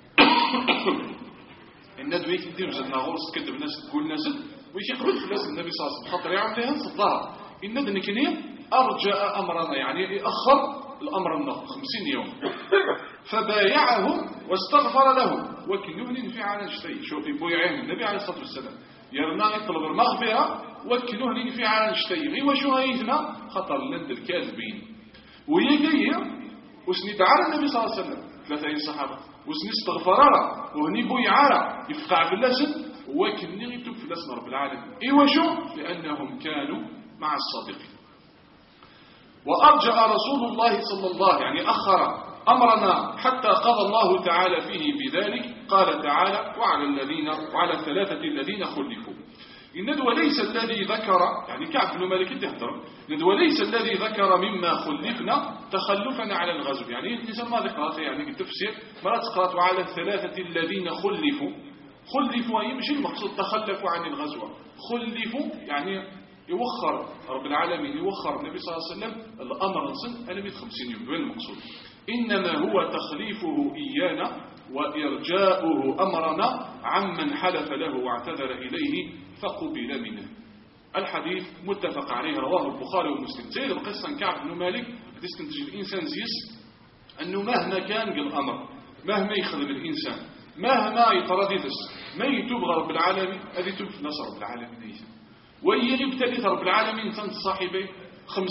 الندوة يدير زدنا غرس كذب الناس تقول ناس ويش يقبل في الناس النبي صلى الله عليه وسلم خاطر يعمل لها صدها. الندوة كنيم أرجع أمرنا يعني أخر الأمر النقل 50 يوم. فبايعهم واستغفر لهم وكلوه في على شيء. شوف يبويعهم النبي عليه الصلاة والسلام يرنا يطلب المغفرة وكلوه في على شيء. وشو هيثنا خطر لند الكاذبين. ويجي وسند على النبي صلى الله عليه وسلم 30 صحابة وسند استغفر له وهني بويعارة يفقع باللسن وكني يتوب في لسن رب العالمين. وشو لأنهم كانوا مع الصادقين. وأرجع رسول الله صلى الله يعني أخر أمرنا حتى قضى الله تعالى فيه بذلك. قال تعالى وعلى الثلاثة الذين خلفوا. الندوة ليس الذي ذكر يعني كعب بن مالك الدهتر الندوة ليس الذي ذكر مما خلفنا تخلفنا على الغزو. يعني الإنسان ما ذكرت يعني التفسير ما تقرأت وعلى الثلاثة الذين خلفوا أي مش المقصود تخلفوا عن الغزوة. خلفوا يعني يوخر رب العالمين يوخر النبي صلى الله عليه وسلم الأمر نصن ألم 50 يوم. وين المقصود؟ إنما هو تخليفه إيانا وإرجاؤه أمرنا عمن حلف له واعتذر إليه فقبل منه. الحديث متفق عليه رواه البخاري ومسلم. زي القصة كعب بن مالك تستنتج الإنسان زيس أنه مهما كان الأمر مهما يخدم الإنسان مهما يترددس ما يتوب رب العالمين هذه يتوب في نصر رب العالمين. ويبتدي رب العالمين صاحبه 50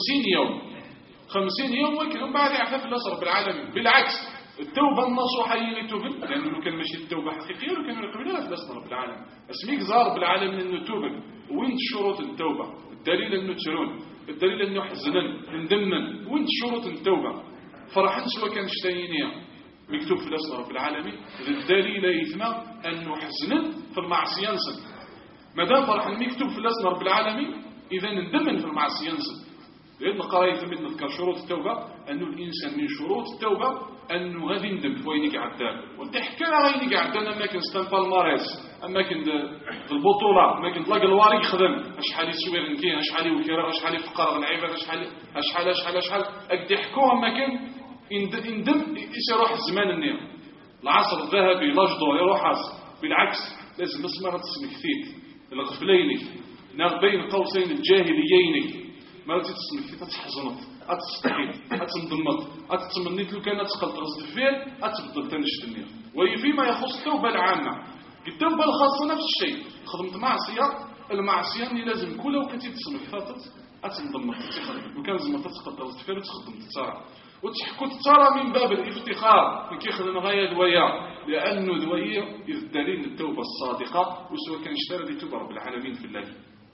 يوم وكلهم بعد يعرف الله رب العالمين. بالعكس التوبة النصوحة هي اللي توبل لأنه كان ماشي التوبة حقيقية وكان يقبلها في الله رب العالمين. اسميك زار رب العالمين أنه توبل. وين شروط التوبة؟ الدليل أنه تشرون، الدليل أنه حزنن ندمن. وين شروط التوبة؟ فرحن سواء كان شتاينية مكتوب في الله رب العالمين. الدليل يثنى أنه حزنن في المعصية نسد. مادام فرحن مكتوب في الله رب العالمين إذا ندمن في المعصية نسد. لأن قراية من نذكر شروط التوبة أنه الإنسان من شروط التوبة أنه غادي يندم فوينك عدان. وانت حكى لها غينك عدان أما كنت ستنفى المارس أما كنت البطولة أما كنت لاقى الواري يخدم أشحال يسوير نكين أشحال يوكيرا أشحال يفقر العباد أشحال أقد يحكوها أما كان يندم يروح الزمان النير العصر الذهبي لاجدو يروح بالعكس لازم نسمع تسمي كثير الغفليني بين قوسين الجاهليين ما تتصنف كيف تحزنت أتستحيل أتندمت أتتمنيت لو كانت تقل تغزل فيه أتبدل تنشت النير. وفيما يخص التوبة العامة التوبة الخاصة نفس الشيء. خدمت معصية المعصية اللي لازم كل وقت تصنف فاتت أتندمت لو كان لازم تقل تغزل فيه وتخدم تتصارع وتحكو تتصارع من باب الافتخار كي خدم غاية دوية لأنه دوية يدلين التوبة الصادقة وسواء كان اشترى لتوبة رب العالمين في الله.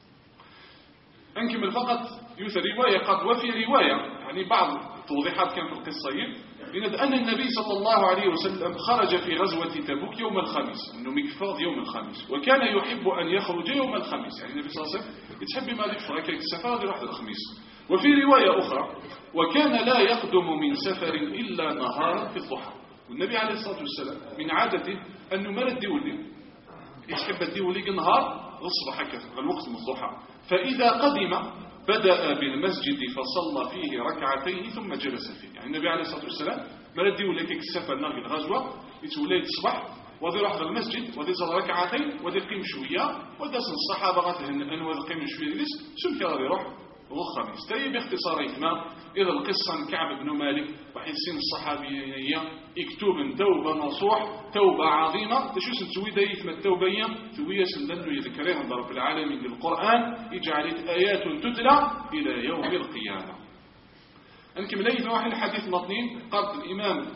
أنكمل فقط يوث رواية قد وفي رواية يعني بعض التوضيحات كان في القصة أن النبي صلى الله عليه وسلم خرج في غزوة تبوك يوم الخميس أنه مكفاض يوم الخميس وكان يحب أن يخرج يوم الخميس. يعني النبي صلى الله عليه وسلم يتحب ما يفرق كيك السفر يروح الخميس. وفي رواية أخرى وكان لا يقدم من سفر إلا نهارا في الضحى. والنبي عليه الصلاة والسلام من عادته أنه ما ردي ولي يحب الدي ولي نهار الصبح هكذا الوقت من الضحى. فإذا قدم بدأ بالمسجد فصلى فيه ركعتين ثم جلس فيه. يعني النبي عليه الصلاة والسلام ما ردي ولي كيك السفر ناقي الغزوة يتولي الصبح وذي راح المسجد وذي صلى ركعتين وذي قيم شوية وذي الصحابة غتهن أن وذي قيم شوية ليس سمك غادي يروح الخميس. تاي باختصار إثناء إذا القصة كعب بن مالك وحيسين الصحابية يكتب توبة نصوح توبة عظيمة تشو سنتوي دايت من التوبية توية سندنو يذكرين رب العالمين للقرآن يجعلت آيات تتلى إلى يوم القيامة. أنكم ليث واحد الحديث مطنين قال الإمام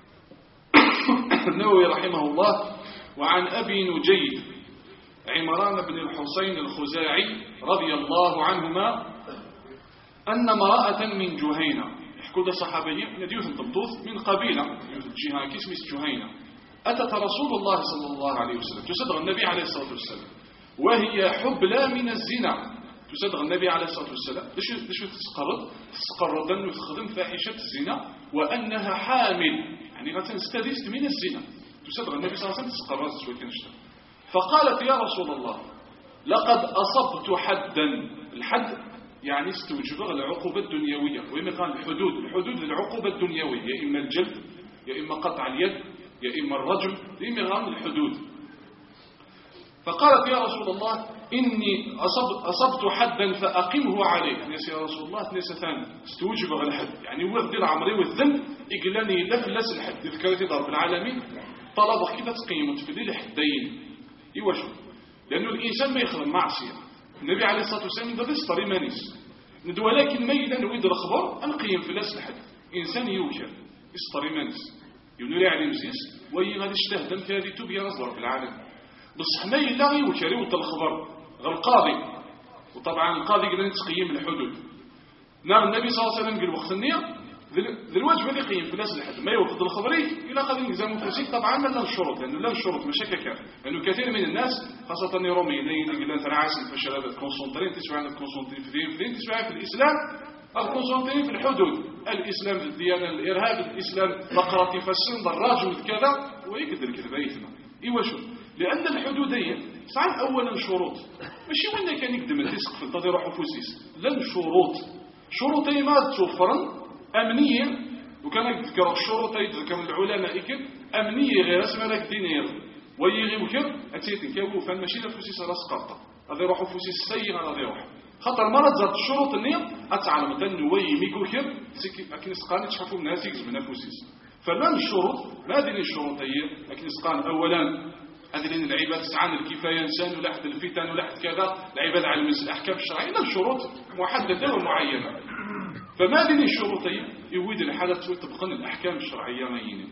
النووي رحمه الله وعن أبي نجيد عمران بن الحسين الخزاعي رضي الله عنهما أن امرأة من جهينة يحكوا ده صحابيين نديوث الضبطوث من قبيلة جهة كسمس جهينة أتت رسول الله صلى الله عليه وسلم تصدق النبي عليه الصلاة والسلام وهي حبلى من الزنا. تصدق النبي عليه الصلاة والسلام ليش تسقرد أنه تخدم فاحشة الزنا وأنها حامل يعني غتنستدست من الزنا. تصدق النبي صلى الله عليه وسلم تسقرد شوي كنشتغل فقالت يا رسول الله لقد أصبت حدا. الحد يعني استوجب العقوبة الدنيوية وإما قال الحدود للعقوبة الدنيوية يا إما الجلد يا إما قطع اليد يا إما الرجم يا إما غام الحدود. فقالت يا رسول الله إني أصبت حدا فأقمه عليه. ناس يا رسول الله ناس ثاني استوجب الحد يعني وفد العمري والذنب إقلاني لفلس الحد ذكرت رب العالمين طلب كيف تقيمت في ذي الحدين يوشو لأنه الإنسان ما يخدم معصية. النبي عليه الصلاة والسلام يقول يسطري مانيس ولكن ما إذا نريد الخبر أنقيم في الأسل الحد إنسان يوكل يسطري مانيس ينوري عليه مزيس وي غادي يشتهدم في هذه توب ينظر في العالم بصح ما إلا يوكل يوض الخبر غير القاضي. وطبعا القاضي قال تقييم الحدود نار النبي صلى الله عليه وسلم قال وقت النية ذي الواجب اللي يقيم في الناس الحد ما يوقف الخبري إلا قد يلزم فوسيك طبعا لا الشروط لأنه لا الشروط مشاكل كان لأنه كثير من الناس خاصة الروميين اللي قال ترعاس الفشل كونسونطرين تسمع عن الكونسونطرين في تسمع في الإسلام الكونسونطرين في الحدود الإسلام الديانة الإرهاب الإسلام بقرة في السن ضراج كذا ويقدر كذا يثنى إيوه لأن الحدودية صعب أولا شروط ماشي وين كان يقدم الرزق في التضير حفوسيس لن شروطي ما توفرن أمنية وكان يذكر الشروط يذكر العلماء أمنية غير اسمها لك دينير ويغي وكر أتيتن كيفو فان ماشي لفوسيس راس قرطة هذا يروح فوسيس سيئة هذا يروح خطر مرض ذات الشروط النية أتعلم أن وي ميكو كر لكن إسقان تشحفوا من هاتيكز من فوسيس فلان الشروط ما دين الشروطية لكن إسقان أولا هذين العباد سعان الكفاية إنسان ولا حد الفتن ولا حد كذا العباد على الأحكام الشرعية لا الشروط محددة ومعينة فما دين الشروطية يويد الحالة تبقى الأحكام الشرعية مينة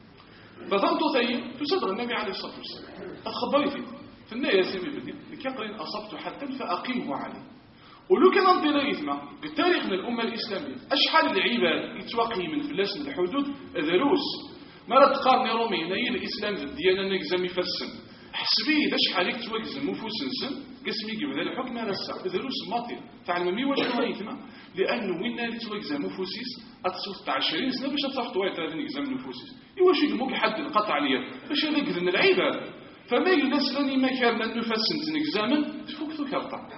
فظنطتي تصدر النبي عليه الصلاة والسلام أتخبرتي في النهاية سيمي بدي لكقرين أصبت حتى فأقيمه عليه ولو كان انطلاق إثمه بالتاريخ من الأمة الإسلامية أشحال العباد يتوقي من فلاس الحدود دروس مرة تقارني رومي نايل الإسلام الديانة نقزم يفسن حسبي إذا شحالك توقزم وفوسنسن قسمي قبل الحكم على الساعة دروس ماطية تعلم مي واش هو إثمه لأنه وين نالي توقزم وفوسيس أتصل 20 سنة باش تصف طويت هذا نقزم وفوسيس إيواش يقموك حد القطع عليا باش هذا قذن العباد فما يلسلني ما كان من نفسن نقزامن تفوق ثكرطة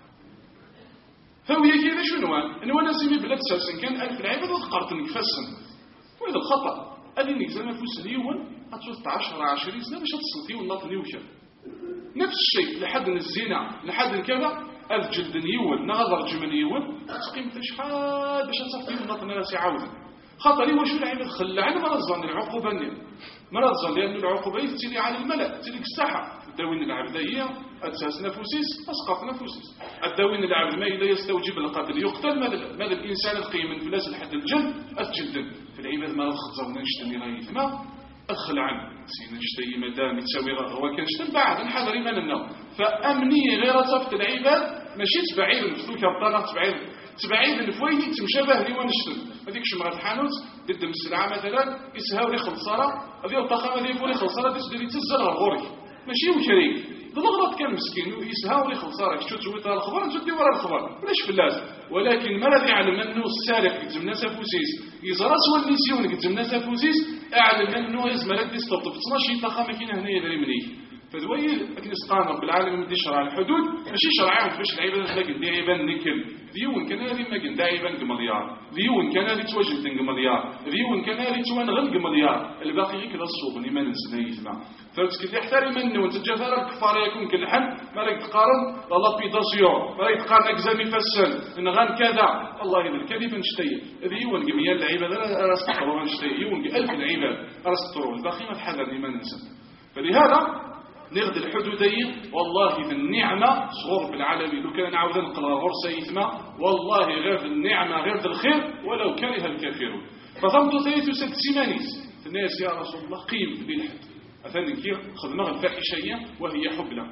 فهي كذا شنو أنا وانا سيمي بلاد ساسن كان ألف العباد وتقارت نفسن وهذا الخطأ هذه نقزام فوس اليوم أتصل 10 سنة باش تصل فيه والناط نيوشل نفس الشيء لحد الزنا لحد كذا الجلد نيول نغضر جمن نيول تقيم شحال باش تصل فيه والناط ناس يعاود خاطر واش العباد خلعنا مرض ظن العقوبة مرض ظن لأن العقوبة تلي على الملأ تلي الساحة الدواوين العبدية أساس نفوسيس أسقط نفوسيس الدواوين العبد ما إذا يستوجب القتل يقتل ماذا الإنسان القيم من فلاس الحد الجلد أتجلد في العباد ما خزرنا نشتني غاية ما أدخل عنه سينا نشتي مدام يتساوي هو كان نشتن بعد نحضر إيمان النوم فأمني غير صفت العباد ماشي تبعيد الفتوك أبطالة تبعيد الفويني تمشابه لي ونشتن هذيك شمرة الحانوت ضد السلعة مثلا يسهاو لي خلصارة هذه الطاقة هذه يفولي خلصارة تسدري تزل غوري ماشي وكريم بالغلط كان مسكين يسهاو لي خلصارة شو تسوي طال الخبر نشدي ورا الخبر ليش فلاس ولكن ما الذي يعلم انه السارق يتم ناس فوسيس يزرس والنسيون يتم ناس فوسيس اعلم انه يزملك دي ستوب تصنع شي طاقة ما كاينه هنا يدري مني فدوي لكن سبحان رب العالمين مدي شرع الحدود ماشي شرعيه باش العباد تلاقي دي عيبان نكل ديون كان هذه ما كان عيبان قمليار ديون كان هذه توجد قمليار ديون كان هذه توان قمليار الباقي غير كذا الصوب اللي ما ننسى يسمع فتكفي حتى من وانت جافر الكفار يكون كالحن ما راك تقارن لا بيداسيون ما راك تقارن اكزامي فاسل ان غان كذا والله اذا الكذب نشتي ديون قميال العباد راس تقروا نشتي ديون 1000 العباد راس تقروا الباقي ما تحذر ما ننسى فلهذا نغد الحدودين والله في النعمة صغور بالعالمين لو كان عاودا نقرأ غرصة يثمى والله غير النعمة غير الخير ولو كره الكافرون فثمت ثلاث ست سيمانيس الناس يا رسول الله قيم بالحد أثنى كير خدمة الفاحشية وهي حبلة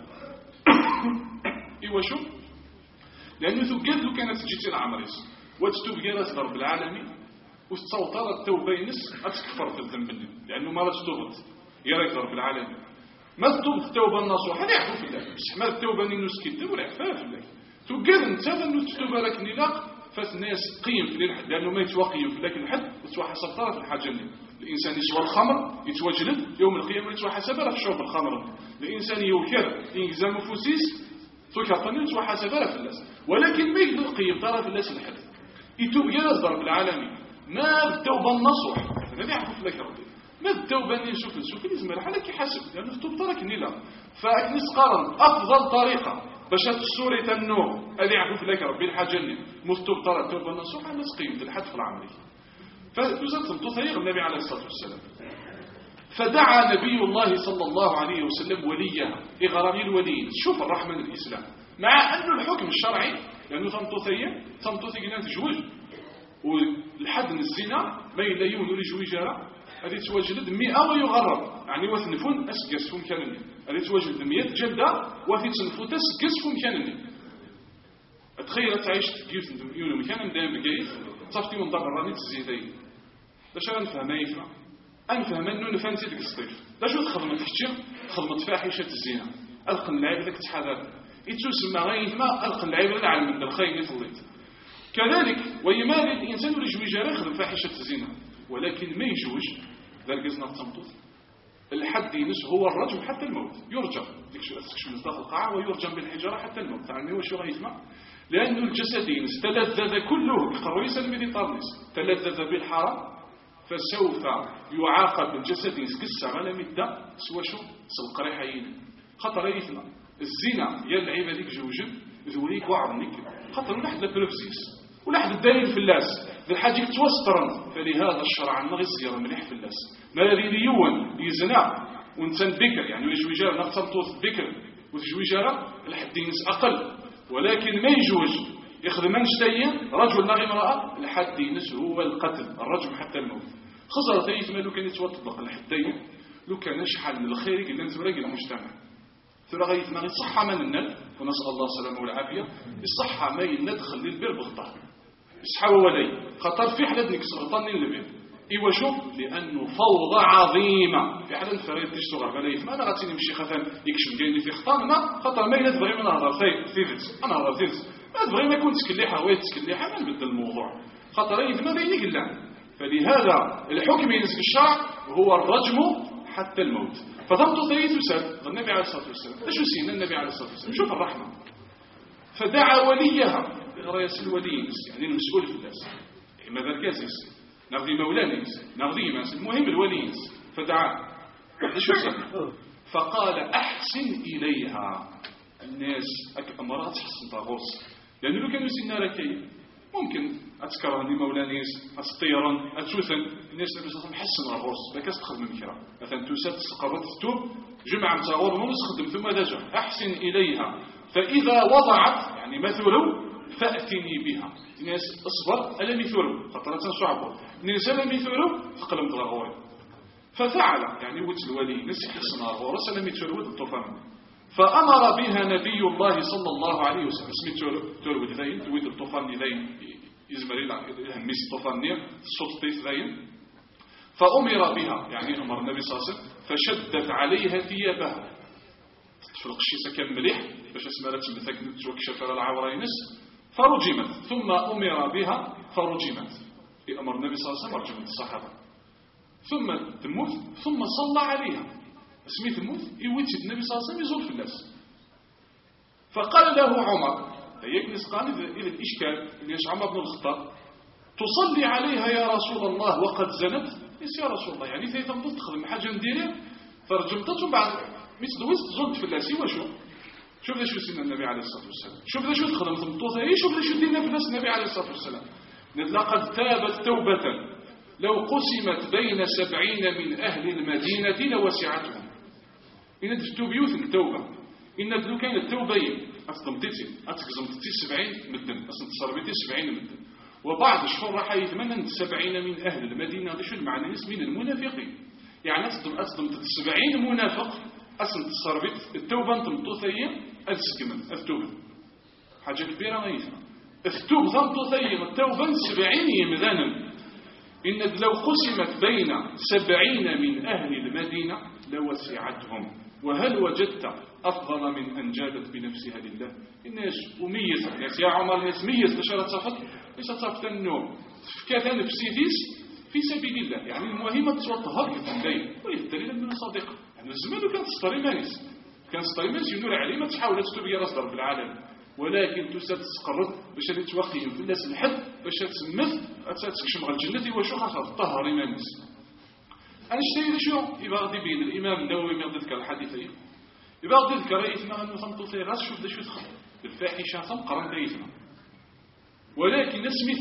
إيوا شو لأنه ثقل لو كانت تجي العمريس وتتوب جالت رب العالمين وتصوتر التوبة ينس أتكفر في الذنب لأنه ما تتوبت يا رب العالمين ما تتوب التوبة النصوح هذا يعرف في الله بس ما التوبة نسكت ولا يعرف في الله توقد انت انه تتوب لك نلاق فالناس قيم في الحد لانه ما يتوقيم في ذاك الحد وتسوى حسب طرف الحاجه اللي الانسان يسوى الخمر يتوجلد يوم القيامه يتسوى حسب راه شرب الخمر الانسان يوكر يلزم فوسيس توكا يتسوى حسب راه الناس ولكن ما يقيم طرف الناس الحد يتوب يا رب العالمين ما التوبه النصوح هذا يعرف لك ربي ما التوبة اللي نشوف لازم على كي حسب لأنه التوب ترك نيلا فنسقارن أفضل طريقة باش تسوري تنو اللي يعرف لك ربي الحاجة اللي مفتوب ترى التوبة النصوح على تقيم الحد في العملية فتوزت تطير النبي عليه الصلاة والسلام فدعا نبي الله صلى الله عليه وسلم وليها إغرامي الولي شوف الرحمن الإسلام مع أنه الحكم الشرعي لأنه تمتثي قلنا تجوج والحد من الزنا ما إلا يونو لجويجارة هذه تواجد 100 ويغرب يعني وثنفون أسقس فم كانني هذه تواجد 100 جلدة وفي تنفو تسقس فم كانني تخيل تعيش تجيف يونو مكان دائما بقيف صفتي من ضرب راني تزيدين باش نفهم ما يفهم أنفهم أنه نفهم تلك الصيف لا شو تخدمت كتير خدمت فاحشة الزنا ألقى اللعيب ذاك تحذر يتسمى غير ما ألقى اللعيب العالم من الخير يطلت كذلك ويمال الإنسان يجوي جاري يخدم فاحشة الزنا ولكن ما يجوج ذلك يزنق تمطط الحد ينس هو الرجم حتى الموت يرجم ديك شو مصداق القاعة ويرجم بالحجارة حتى الموت تعلمي وشو غيسمع لأنه الجسد ينس تلذذ كله قرويس الميديطرانيس تلذذ بالحرام فسوف يعاقب الجسد ينس كسر على مدة سوى شو سلقريحين خطر يثنى الزنا يا اللعيبة ديك جوجب ذوليك وعرنك خطر لحد البروفزيس ولحد الدليل في اللاس بالحاجة توسطرا فلهذا الشرع النغي صغير مليح في اللاس ما الذي ليون يزنا وانسان بكر يعني يجوي جارة نقصر طوث بكر وتجوي جارة لحد ينس أقل ولكن ما يجوج يخدم من شتين رجل نغي امرأة لحد ينس هو القتل الرجم حتى الموت خزر تيث ما لو كان يتوطبق لحدين لو كان يشحل من الخير قلنا نتبرق المجتمع ثم غيث ما يصحى من الند ونسأل الله السلامة والعافية يصحى ما يندخل للبر بغطاء يصحى ولي خطر في حدا نكس غطاني للبر إيوا شوف لأنه فوضى عظيمة في حدا فريد تيش صغر فليث ما أنا غاتيني مشي خثان يكشف جايني في خطاننا خطر ما ينبغي من هذا ثيرت أنا هذا ثيرت ما تبغي ما يكون تسكليحة وين تسكليحة ما نبدل الموضوع خطر يث ما بيني قلنا فلهذا الحكم ينسك الشرع هو الرجم حتى الموت فضمت ثريث وسد النبي عليه الصلاة والسلام ايش سينا النبي عليه الصلاة والسلام شوف الرحمة فدعا وليها رئيس الولي يعني المسؤول في الناس ماذا الكاسس نغذي مولانيس نغذي ماس المهم الوليس فدعا ايش سد فقال أحسن إليها الناس أمرات تحسن طاغوس لأنه لو كانوا سينا لكي ممكن أتكره لي مولانيس أسطيرا أتوثن الناس اللي محسن الغرس لكاس تخدم الكرام مثلا توسات تقررت التوب جمع متغور ونص خدم ثم دجا أحسن إليها فإذا وضعت يعني مثلوا فأتني بها الناس أصبر ألا مثلوا خطرة صعبة الناس ألا مثلوا فقلم تغوري ففعل يعني وتل الولي نسي حسن الغرس ألا مثلوا الطوفان فأمر بها نبي الله صلى الله عليه وسلم اسمي تولد ذين تويد الطوفان ذين يزمري يهمس الطوفان نير الصوت طيف ذين فأمر بها يعني أمر النبي صلى الله عليه وسلم فشدت عليها ثيابها تفرق الشيسة كان مليح باش اسمالت مثل توكشف على العورينس فرجمت ثم أمر بها فرجمت أمر النبي صلى الله عليه وسلم رجمت الصحابة ثم تموت ثم صلى عليها سميت الموت يوتي النبي صلى الله عليه وسلم يزول في الناس. فقال له عمر هيك نسقاني إذا الإشكال اللي عمر بن الخطاب تصلي عليها يا رسول الله وقد زنت. يا رسول الله يعني تنبض تخدم حاجة نديرها فرجمتهم بعد مثل وسط زلت في الناس وشو شوف ليش سيدنا النبي عليه الصلاة والسلام شوف ليش تخدم تمطوطة شوف ليش دينا في الناس النبي عليه الصلاة والسلام لقد تابت توبة لو قسمت بين 70 من أهل المدينة لوسعتهم. إن دفتو بيوت التوبة إن دلو كان التوبة أتقمتتي 70 مدن أصلا تصربتي 70 مدن وبعض الشهور راح يتمنى 70 من أهل المدينة. شو المعنى من المنافقين يعني أصدم 70 منافق أصلا تصربت التوبة تمطوثية أتسكمن التوبة حاجة كبيرة غيثة التوبة تمطوثية التوبة 70 يمذانا. إن لو قسمت بين 70 من أهل المدينة لوسعتهم. وهل وجدت أفضل من أن جادت بنفسها لله؟ إناش أميز يا عمر ناس ميز بشارة صفت ليس صفت النوم كذا نفسيتيس في سبيل الله يعني المهمة تتوطهر للدين ويهدرين من صديق يعني الزمان كانت ستريمانس ينور عليه ما تحاول تستوب يا رصدر بالعالم ولكن تسد تسقرد باش توقيهم في الناس الحد باش تسمث تكشم على الجنة وشو خاصة طهر إيمانس. أنا اشتري شو يبغى غادي بين الإمام النووي ما يذكر الحديثين يبغى غادي يذكر رأيتنا أنه ثم تصير شوف ده شو تخل الفاحشة ثم قرن رأيتنا ولكن نسمي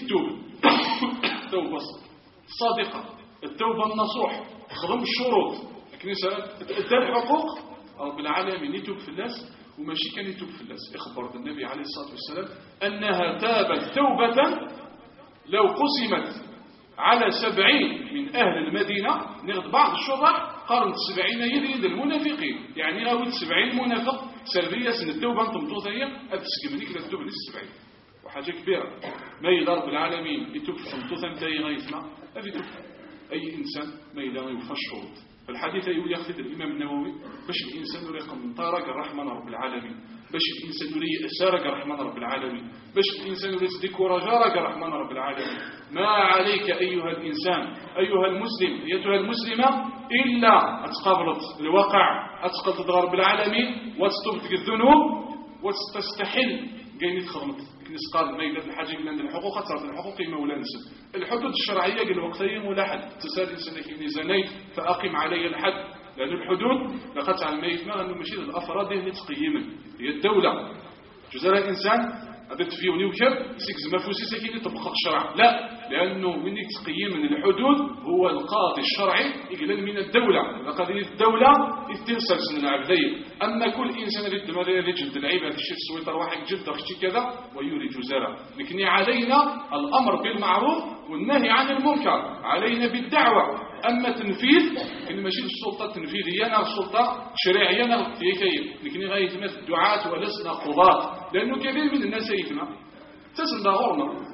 التوبة صادقة التوبة النصوح خدم الشروط الكنيسة تدار حقوق رب العالمين يتوب في الناس وماشي كان يتوب في الناس. اخبر النبي عليه الصلاة والسلام أنها تابت توبة لو قسمت على 70 من أهل المدينة. نغض بعض الشرح قارن 70 يدين المنافقين يعني غاوي 70 منافق سلبية سن التوبة تمطوطية أتسكمنيك للتوبة 70 وحاجة كبيرة ما يدار رب العالمين يتوب في تمطوطة متى غايتنا أبي توب أي إنسان ما يدار يوفى الشروط. فالحديث يقول ياخذ الإمام النووي باش الإنسان يريق من طارق الرحمن رب العالمين باش الإنسان يريق سارق الرحمن رب العالمين باش الإنسان يريق ديكوراجارق الرحمن رب العالمين. ما عليك أيها الإنسان أيها المسلم أيتها المسلمة إلا أتقابلت الواقع أتقل تدغر بالعالمين وتستبتك الذنوب وتستحل قيمة خدمت نسقال ما يدات الحاجة لأن الحقوق صارت الحقوق مولا نسب الحدود الشرعية قال وقتين ولا حد تسال إنسان كيني زنيت فأقم علي الحد لأن الحدود لقد على الميت ما أنه مشي الأفراد اللي تقيما هي الدولة جزء الإنسان هذا تفيوني وكب سيكز مفوسي سكيني طبقة الشرع لا لأنه من تقييم من الحدود هو القاضي الشرعي يقلل من الدولة قضية الدولة يتنسل سن العبدية. أما كل إنسان يريد ماذا يجلد العيب هذا الشيء السويطر واحد جلد أخشي كذا ويوري جزارة. لكن علينا الأمر بالمعروف والنهي عن المنكر علينا بالدعوة. أما تنفيذ إن ماشي السلطة التنفيذية أنا السلطة الشريعية أنا في كيف لكن غاية مثل الدعاة ولسنا قضاة لأنه كثير من الناس يتنا تسند غورنا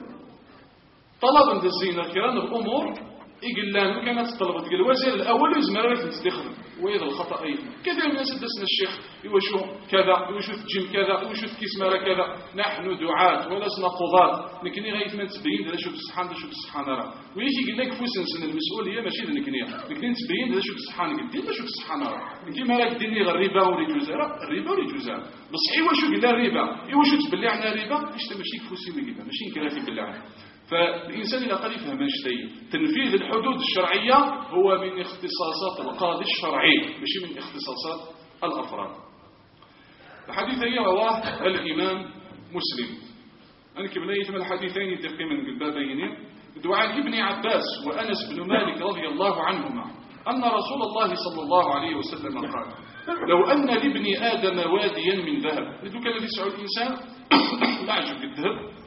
طلب الزينة كران الأمور يقول لنا كانت طلبت قال الوزير الأول يزمر لك تستخدم وإذا الخطأ أيضا كثير من الناس دسنا الشيخ يوشو كذا يوشو تجيم كذا يوشو تكيسمارة كذا. نحن دعاة ولسنا قضاة لكن غاية ما تبين هذا شو الصحان هذا شو الصحان راه ويجي يقول لك فوسن المسؤولية ماشي لنكنيا لكن تبين هذا شو الصحان قلت هذا شو الصحان راه لكن ما راك ديني غير الربا وريجوزا الربا وريجوزا بصحي واش قال الربا واش تبلي عنا الربا اش ماشي فوسي ما قلنا ماشي كلام تبلي عنه. فالإنسان إذا قال يفهم شيء تنفيذ الحدود الشرعية هو من اختصاصات القاضي الشرعي ماشي من اختصاصات الأفراد. الحديث رواه الإمام مسلم. أنا كبنيت من الحديثين يتقي من البابين دعاء ابن عباس وأنس بن مالك رضي الله عنهما أن رسول الله صلى الله عليه وسلم قال لو أن لابن آدم واديا من ذهب لذلك الذي يسعى الإنسان لا عجب الذهب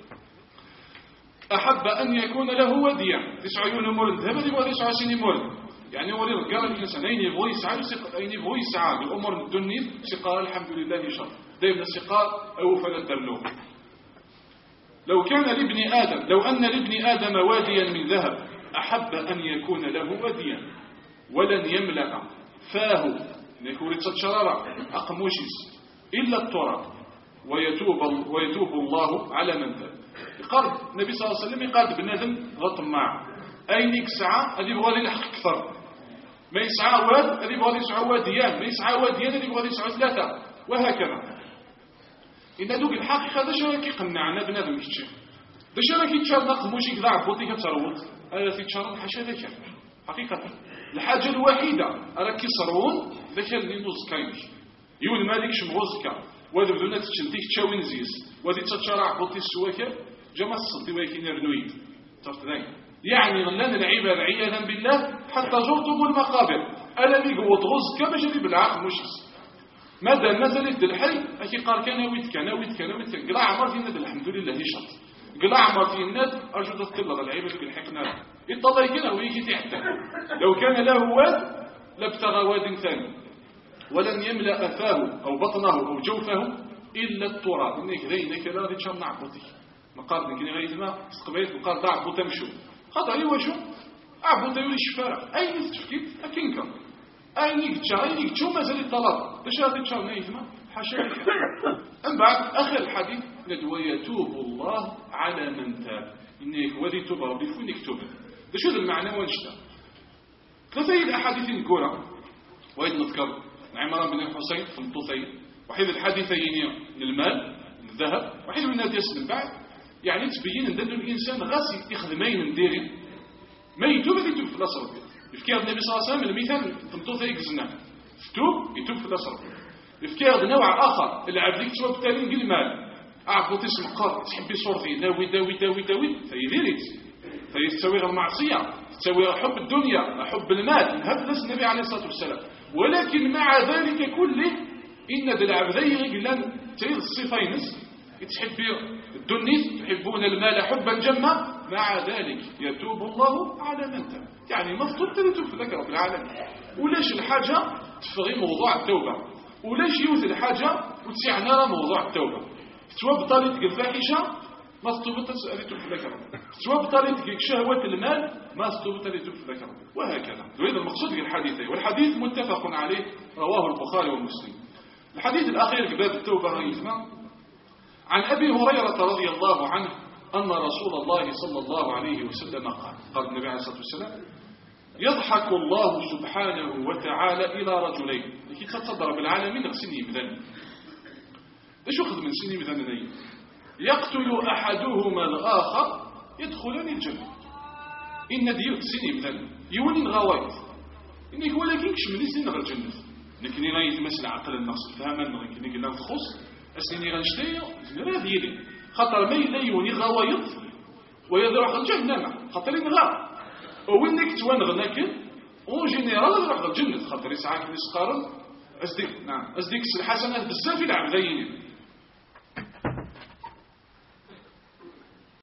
أحب أن يكون له وديا 90 مول الذهب هذه هو 29 مول يعني هو رجال الإنسان أين يبغى يسعى بالأمور الدنيا سقال الحمد لله شر دائما السقال أو فلا الدرلوك. لو كان لابن آدم لو أن لابن آدم واديا من ذهب أحب أن يكون له وديا ولن يملأ فاه نكوري تشرارا أقموشيس إلا التراب ويتوب الله على من ذهب. يقارب النبي صلى الله عليه وسلم يقارب بنادم غطماع أينك ساعة هذه بغالي الحق أكثر ما يسعى واد اللي بغادي يسعى واديان، ما يسعى واديان اللي بغادي يسعى ثلاثة، وهكذا. إن دوك الحقيقة داش راه كيقنعنا بنادم كيتشاف، داش راه كيتشاف نقموشي كذا عبوطي كتروض، هذا تيتشارض حاشا ذاك حقيقة. الحاجة الوحيدة راه كيصرون ذاك اللي نوز كاينش يقول مالكش مغزكا وهذا بدون تشنتيك تشاوين زيس وهذه تتشرع بوطي السواكر جمع الصدي ولكن يرنويد تفضل. يعني غلان العباد عياذا بالله حتى زرتم المقابر ألا بيقوط غزكا باش اللي بالعقل مشيس ماذا نزلت الحي أكي قال كان ويتك قلع عمر الناد الحمد لله شط قلع عمر الناد أرجو تطلق العباد بالحقنا يطلع كنا ويجي تحت لو كان له واد لابتغى واد ثاني ولن يملأ أفاه أو بطنه أو جوفه إلا التراب إنك ذينك لا غادي تشرب عبوتي مقارن كني غادي ما استقبلت مقارن عبوتا مشو خاطر ايوا شو عبوتا يولي شفاره اين تفكيت اكينكا اين يكتشا مازال الطلب باش غادي تشرب نايتما حاشا لك. من بعد اخر الحديث ندوى يتوب الله على من تاب انك ودي توب ربي فين توب باش هذا المعنى ونشتا ثلاثه الاحاديث نقولها وين نذكر عمران بن الحسين في الطوفين وحيد الحديثين المال الذهب وحيد من هذه من بعد يعني تبين ان الانسان غاسي يخدمين نديرين ما يتوب يتوب في الاصل يفكر النبي صلى الله عليه وسلم المثال تمطوث يكزنا يتوب في الاصل يفكر نوع اخر العبد يكتب بالتالي نقول المال اعرفوا تسمع قال تحبي صورتي داوي فيديريت فيستوي المعصيه تسوي حب الدنيا حب المال هذا النبي عليه الصلاه والسلام. ولكن مع ذلك كله ان العبدين يقلن تيد الصفين تحبي الدنيا تحبون المال حبا جما مع ذلك يتوب الله على من تاب يعني مفضول تريد في ذكر رب العالمين ولاش الحاجة تفغي موضوع التوبة ولاش يوث الحاجة وتسيعنا موضوع التوبة تتوب طريقة الفاحشة ما استوبت تسألته في ذكر تتوب طريقة شهوة المال ما استوبت تسألته في ذكر وهكذا. وهذا المقصود في الحديثين والحديث متفق عليه رواه البخاري ومسلم. الحديث الأخير في باب التوبة رئيسنا عن أبي هريرة رضي الله عنه أن رسول الله صلى الله عليه وسلم قال النبي عليه الصلاة والسلام يضحك الله سبحانه وتعالى إلى رجلين لكي تتصدر بالعالمين غسني بذن ايش أخذ من سني بذن يقتل أحدهما الآخر يدخلان الجنة إن ديوت سني بذن يوني الغوايت إنك ولكن كشمني سنين غير الجنة لكن غاية مثل عقل النقص فهما لكن قلنا تخص أسنيني غنشتيو زمرا ديالي خاطر ما إلا يوني غوايط ويضرح الجهنم خاطر ينغا وينك توانغناكن اون جينيرال يضرح الجنة خاطر يسعاك نسقارن أصدق نعم أصدق الحسنات بزاف في العبدين